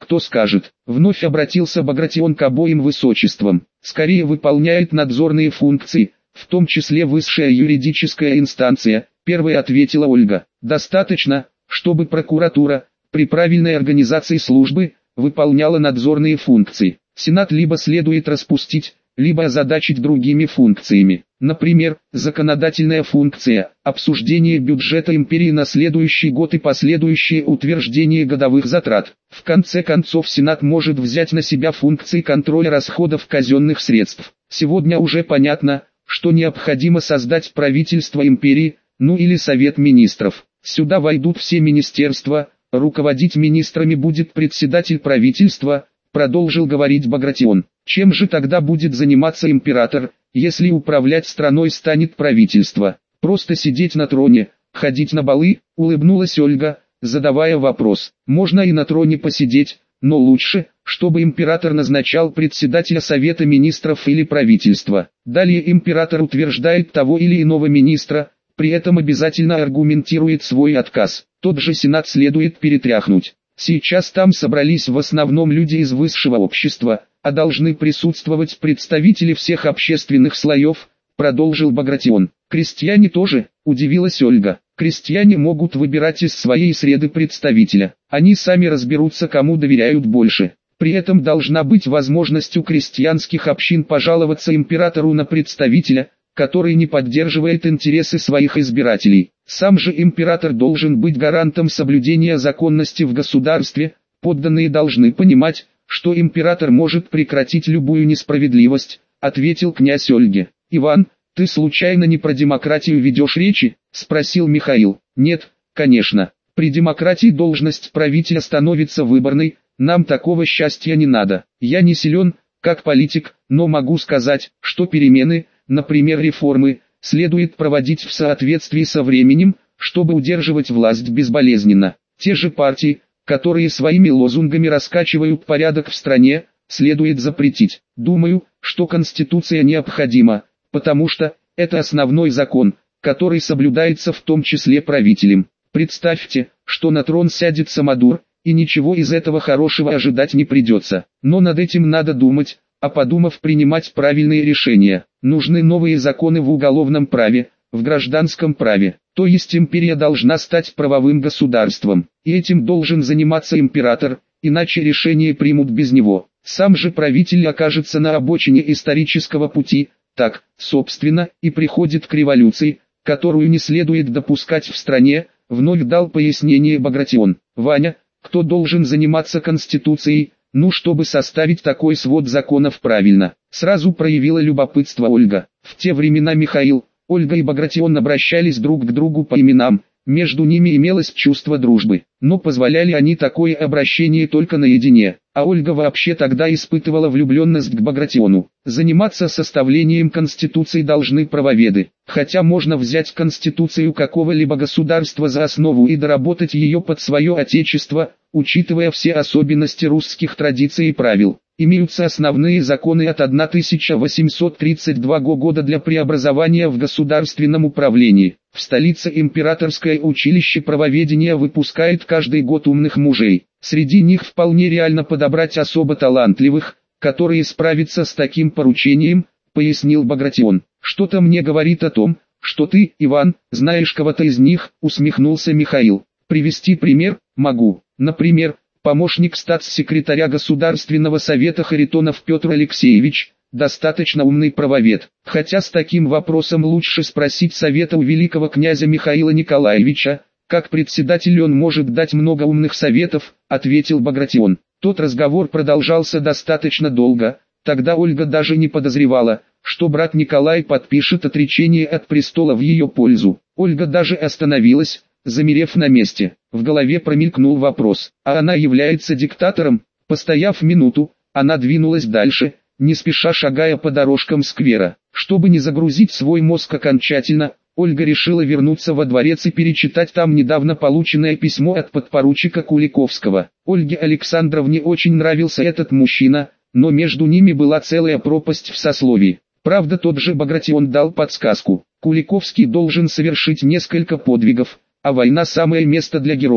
кто скажет. Вновь обратился Багратион к обоим высочествам. Скорее выполняет надзорные функции, в том числе высшая юридическая инстанция. Первая ответила Ольга. Достаточно, чтобы прокуратура, при правильной организации службы, выполняла надзорные функции. Сенат либо следует распустить, либо озадачить другими функциями. Например, законодательная функция, обсуждение бюджета империи на следующий год и последующее утверждение годовых затрат. В конце концов Сенат может взять на себя функции контроля расходов казенных средств. Сегодня уже понятно, что необходимо создать правительство империи, ну или Совет министров. Сюда войдут все министерства, руководить министрами будет председатель правительства, продолжил говорить Багратион. Чем же тогда будет заниматься император, если управлять страной станет правительство? Просто сидеть на троне, ходить на балы, улыбнулась Ольга, задавая вопрос. Можно и на троне посидеть, но лучше, чтобы император назначал председателя Совета министров или правительства. Далее император утверждает того или иного министра, при этом обязательно аргументирует свой отказ. Тот же Сенат следует перетряхнуть. Сейчас там собрались в основном люди из высшего общества, а должны присутствовать представители всех общественных слоев, продолжил Багратион. Крестьяне тоже, удивилась Ольга. Крестьяне могут выбирать из своей среды представителя. Они сами разберутся, кому доверяют больше. При этом должна быть возможность у крестьянских общин пожаловаться императору на представителя, который не поддерживает интересы своих избирателей. Сам же император должен быть гарантом соблюдения законности в государстве. Подданные должны понимать, что император может прекратить любую несправедливость, ответил князь Ольге. Иван, ты случайно не про демократию ведешь речи? Спросил Михаил. Нет, конечно. При демократии должность правителя становится выборной, нам такого счастья не надо. Я не силен, как политик, но могу сказать, что перемены, например реформы, следует проводить в соответствии со временем, чтобы удерживать власть безболезненно. Те же партии, которые своими лозунгами раскачивают порядок в стране, следует запретить. Думаю, что Конституция необходима, потому что это основной закон, который соблюдается в том числе правителем. Представьте, что на трон сядет самодур, и ничего из этого хорошего ожидать не придется. Но над этим надо думать, а подумав принимать правильные решения. Нужны новые законы в уголовном праве, в гражданском праве. То есть империя должна стать правовым государством. И этим должен заниматься император, иначе решения примут без него. Сам же правитель окажется на обочине исторического пути. Так, собственно, и приходит к революции, которую не следует допускать в стране, вновь дал пояснение Багратион. Ваня, кто должен заниматься Конституцией? Ну, чтобы составить такой свод законов правильно, сразу проявила любопытство Ольга. В те времена Михаил, Ольга и Багратион обращались друг к другу по именам, между ними имелось чувство дружбы, но позволяли они такое обращение только наедине, а Ольга вообще тогда испытывала влюбленность к Багратиону. Заниматься составлением Конституции должны правоведы, хотя можно взять Конституцию какого-либо государства за основу и доработать ее под свое отечество, учитывая все особенности русских традиций и правил. Имеются основные законы от 1832 года для преобразования в государственном управлении. В столице императорское училище правоведения выпускает каждый год умных мужей. Среди них вполне реально подобрать особо талантливых, которые справятся с таким поручением, пояснил Багратион. Что-то мне говорит о том, что ты, Иван, знаешь кого-то из них, усмехнулся Михаил. Привести пример могу. Например, помощник статс-секретаря Государственного совета Харитонов Петр Алексеевич, достаточно умный правовед. Хотя с таким вопросом лучше спросить совета у великого князя Михаила Николаевича, как председатель он может дать много умных советов, ответил Багратион. Тот разговор продолжался достаточно долго, тогда Ольга даже не подозревала, что брат Николай подпишет отречение от престола в ее пользу. Ольга даже остановилась, замерев на месте. В голове промелькнул вопрос, а она является диктатором? Постояв минуту, она двинулась дальше, не спеша шагая по дорожкам сквера. Чтобы не загрузить свой мозг окончательно, Ольга решила вернуться во дворец и перечитать там недавно полученное письмо от подпоручика Куликовского. Ольге Александровне очень нравился этот мужчина, но между ними была целая пропасть в сословии. Правда, тот же Багратион дал подсказку. Куликовский должен совершить несколько подвигов, а война самое место для героев.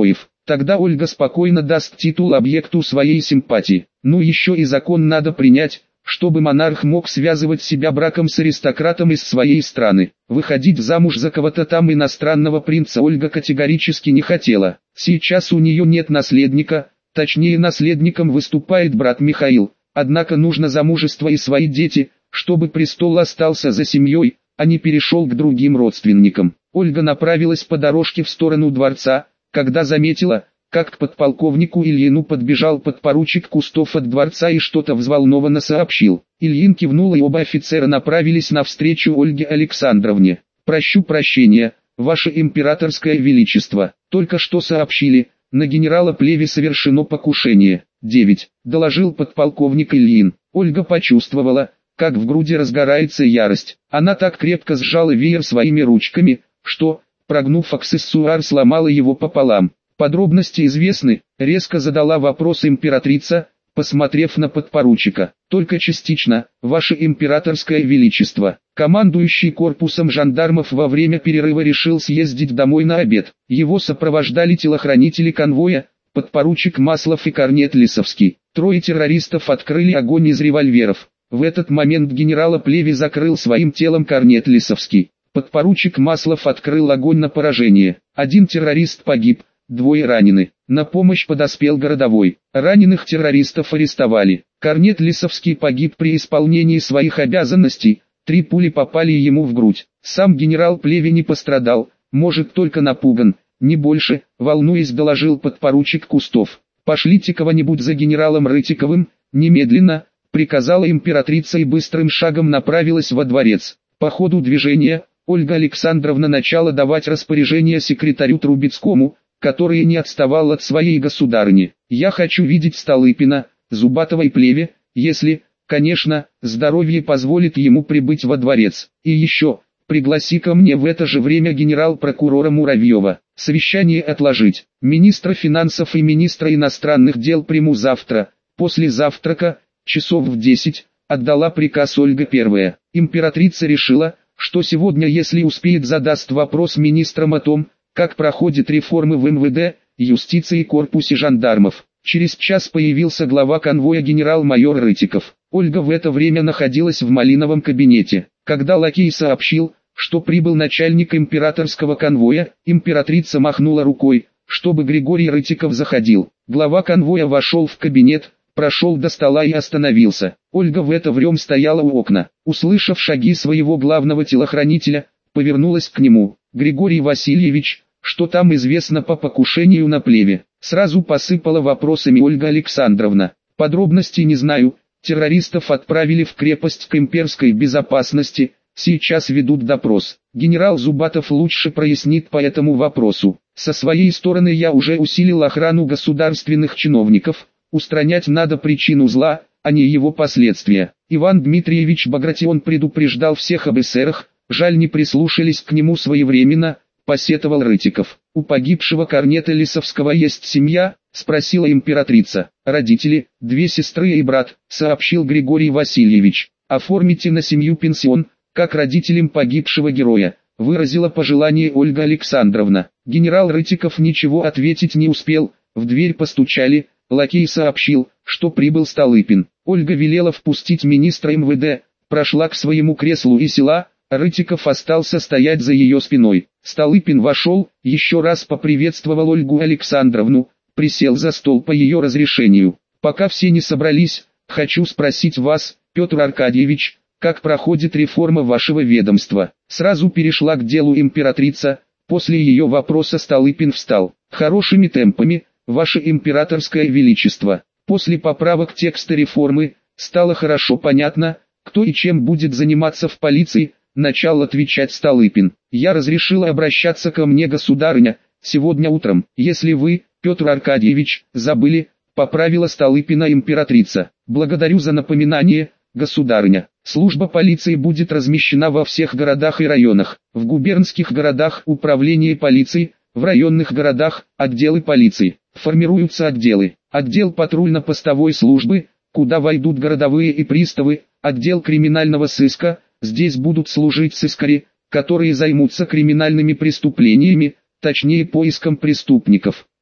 Тогда Ольга спокойно даст титул объекту своей симпатии. Ну еще и закон надо принять, чтобы монарх мог связывать себя браком с аристократом из своей страны. Выходить замуж за кого-то там иностранного принца Ольга категорически не хотела. Сейчас у нее нет наследника, точнее наследником выступает брат Михаил. Однако нужно замужество и свои дети, чтобы престол остался за семьей, а не перешел к другим родственникам. Ольга направилась по дорожке в сторону дворца, когда заметила, как к подполковнику Ильину подбежал подпоручик Кустов от дворца и что-то взволнованно сообщил. Ильин кивнул, и оба офицера направились навстречу Ольге Александровне. «Прощу прощения, ваше императорское величество, только что сообщили, на генерала Плеве совершено покушение». 9. Доложил подполковник Ильин. Ольга почувствовала, как в груди разгорается ярость. Она так крепко сжала веер своими ручками, что, прогнув аксессуар, сломала его пополам. «Подробности известны?» — резко задала вопрос императрица, посмотрев на подпоручика. «Только частично, ваше императорское величество». Командующий корпусом жандармов во время перерыва решил съездить домой на обед. Его сопровождали телохранители конвоя, подпоручик Маслов и корнет Лисовский. Трое террористов открыли огонь из револьверов. В этот момент генерала Плеве закрыл своим телом корнет Лисовский. Подпоручик Маслов открыл огонь на поражение. Один террорист погиб, двое ранены. На помощь подоспел городовой. Раненых террористов арестовали. Корнет Лисовский погиб при исполнении своих обязанностей. 3 пули попали ему в грудь. Сам генерал Плеве не пострадал, может только напуган, не больше, волнуясь, доложил подпоручик Кустов. «Пошлите кого-нибудь за генералом Рытиковым, немедленно», приказала императрица и быстрым шагом направилась во дворец. По ходу движения, Ольга Александровна начала давать распоряжения секретарю Трубецкому, который не отставал от своей государыни. «Я хочу видеть Столыпина, Зубатова и Плеве, если, конечно, здоровье позволит ему прибыть во дворец. И еще, пригласи ко мне в это же время генерал-прокурора Муравьева. Совещание отложить. Министра финансов и министра иностранных дел приму завтра, после завтрака, часов в 10, отдала приказ Ольга I. Императрица решила, что сегодня, если успеет, задаст вопрос министрам о том, как проходят реформы в МВД, юстиции и корпусе жандармов. Через час появился глава конвоя генерал-майор Рытиков. Ольга в это время находилась в малиновом кабинете. Когда лакей сообщил, что прибыл начальник императорского конвоя, императрица махнула рукой, чтобы Григорий Рытиков заходил. Глава конвоя вошел в кабинет, прошел до стола и остановился. Ольга в это время стояла у окна. Услышав шаги своего главного телохранителя, повернулась к нему. «Григорий Васильевич, что там известно по покушению на Плеве?» Сразу посыпала вопросами Ольга Александровна. «Подробностей не знаю, террористов отправили в крепость к имперской безопасности, сейчас ведут допрос. Генерал Зубатов лучше прояснит по этому вопросу. Со своей стороны я уже усилил охрану государственных чиновников, устранять надо причину зла, а не его последствия. Иван Дмитриевич Багратион предупреждал всех об эсерах, жаль, не прислушались к нему своевременно», посетовал Рытиков. «У погибшего корнета Лисовского есть семья?» — спросила императрица. «Родители, 2 сестры и брат», — сообщил Григорий Васильевич. «Оформите на семью пенсион, как родителям погибшего героя», — выразила пожелание Ольга Александровна. Генерал Рытиков ничего ответить не успел, в дверь постучали, лакей сообщил, что прибыл Столыпин. Ольга велела впустить министра МВД, прошла к своему креслу и села, Рытиков остался стоять за ее спиной. Столыпин вошел, еще раз поприветствовал Ольгу Александровну, присел за стол по ее разрешению. «Пока все не собрались, хочу спросить вас, Петр Аркадьевич, как проходит реформа вашего ведомства?» Сразу перешла к делу императрица. После ее вопроса Столыпин встал. «Хорошими темпами, ваше императорское величество. После поправок текста реформы, стало хорошо понятно, кто и чем будет заниматься в полиции», начал отвечать Столыпин. «Я разрешила обращаться ко мне, государыня, сегодня утром. Если вы, Петр Аркадьевич, забыли», поправила Столыпина императрица. «Благодарю за напоминание, государыня. Служба полиции будет размещена во всех городах и районах. В губернских городах управление полиции, в районных городах отделы полиции. Формируются отделы. Отдел патрульно-постовой службы, куда войдут городовые и приставы, отдел криминального сыска. Здесь будут служить сыскари, которые займутся криминальными преступлениями, точнее поиском преступников.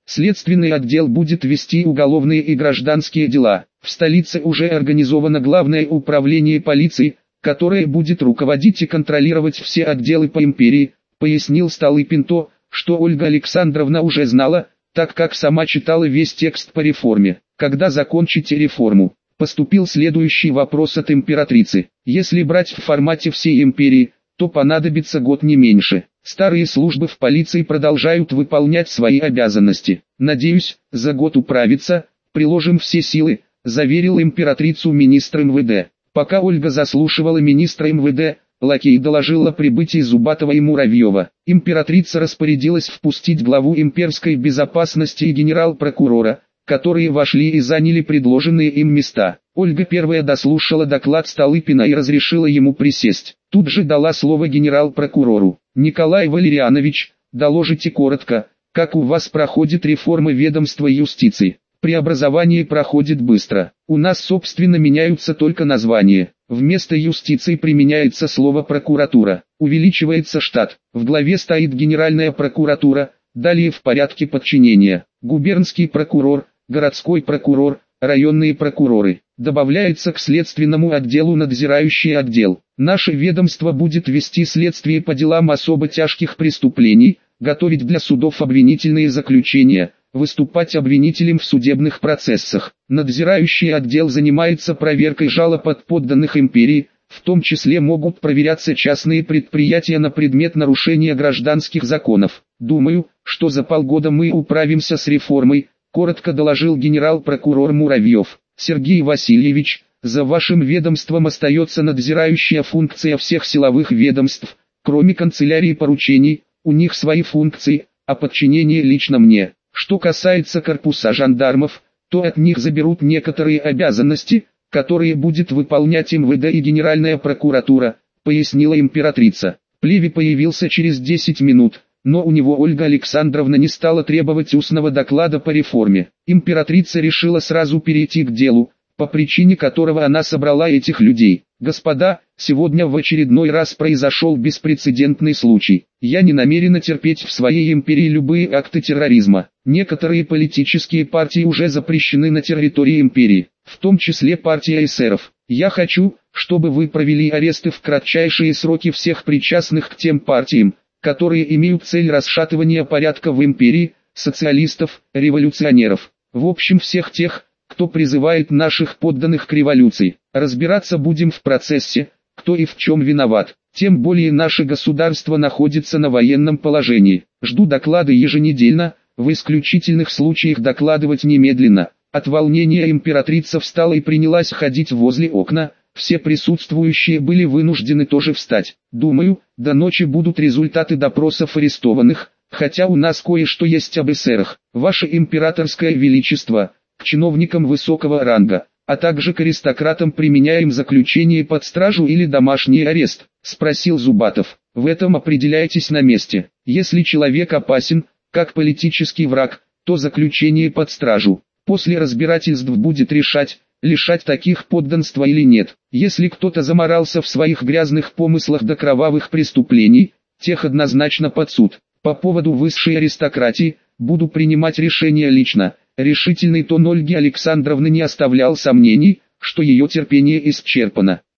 Следственный отдел будет вести уголовные и гражданские дела. В столице уже организовано главное управление полиции, которое будет руководить и контролировать все отделы по империи, пояснил Столыпин то, что Ольга Александровна уже знала, так как сама читала весь текст по реформе. Когда закончите реформу? Поступил следующий вопрос от императрицы. Если брать в формате всей империи, то понадобится год не меньше. Старые службы в полиции продолжают выполнять свои обязанности. Надеюсь, за год управиться, приложим все силы, заверил императрицу министр МВД. Пока Ольга заслушивала министра МВД, лакей доложил о прибытии Зубатова и Муравьева. Императрица распорядилась впустить главу имперской безопасности и генерал-прокурора, которые вошли и заняли предложенные им места. Ольга первая дослушала доклад Столыпина и разрешила ему присесть. Тут же дала слово генерал-прокурору. «Николай Валерианович, доложите коротко, как у вас проходит реформа ведомства юстиции?» «Преобразование проходит быстро. У нас собственно меняются только названия. Вместо юстиции применяется слово прокуратура. Увеличивается штат. В главе стоит Генеральная прокуратура, далее в порядке подчинения. Губернский прокурор, городской прокурор, районные прокуроры. Добавляется к следственному отделу надзирающий отдел. Наше ведомство будет вести следствие по делам особо тяжких преступлений, готовить для судов обвинительные заключения, выступать обвинителем в судебных процессах. Надзирающий отдел занимается проверкой жалоб от подданных империи, в том числе могут проверяться частные предприятия на предмет нарушения гражданских законов. Думаю, что за полгода мы управимся с реформой, коротко доложил генерал-прокурор Муравьев. Сергей Васильевич, за вашим ведомством остается надзирающая функция всех силовых ведомств, кроме канцелярии поручений, у них свои функции, а подчинение лично мне. Что касается корпуса жандармов, то от них заберут некоторые обязанности, которые будет выполнять МВД и Генеральная прокуратура, пояснила императрица. Плеве появился через 10 минут, но у него Ольга Александровна не стала требовать устного доклада по реформе. Императрица решила сразу перейти к делу, по причине которого она собрала этих людей. Господа, сегодня в очередной раз произошел беспрецедентный случай. Я не намерена терпеть в своей империи любые акты терроризма. Некоторые политические партии уже запрещены на территории империи, в том числе партия эсеров. Я хочу, чтобы вы провели аресты в кратчайшие сроки всех причастных к тем партиям, которые имеют цель расшатывания порядка в империи, социалистов, революционеров. В общем всех тех, кто призывает наших подданных к революции. Разбираться будем в процессе, кто и в чем виноват. Тем более наше государство находится на военном положении. Жду доклады еженедельно, в исключительных случаях докладывать немедленно. От волнения императрица встала и принялась ходить возле окна. Все присутствующие были вынуждены тоже встать. Думаю, до ночи будут результаты допросов арестованных, хотя у нас кое-что есть об эсерах. Ваше императорское величество, к чиновникам высокого ранга, а также к аристократам применяем заключение под стражу или домашний арест, спросил Зубатов. В этом определяйтесь на месте. Если человек опасен, как политический враг, то заключение под стражу. После разбирательств будет решать, лишать таких подданства или нет. Если кто-то заморался в своих грязных помыслах до кровавых преступлений, тех однозначно под суд. По поводу высшей аристократии, буду принимать решение лично. Решительный тон Ольги Александровны не оставлял сомнений, что ее терпение исчерпано.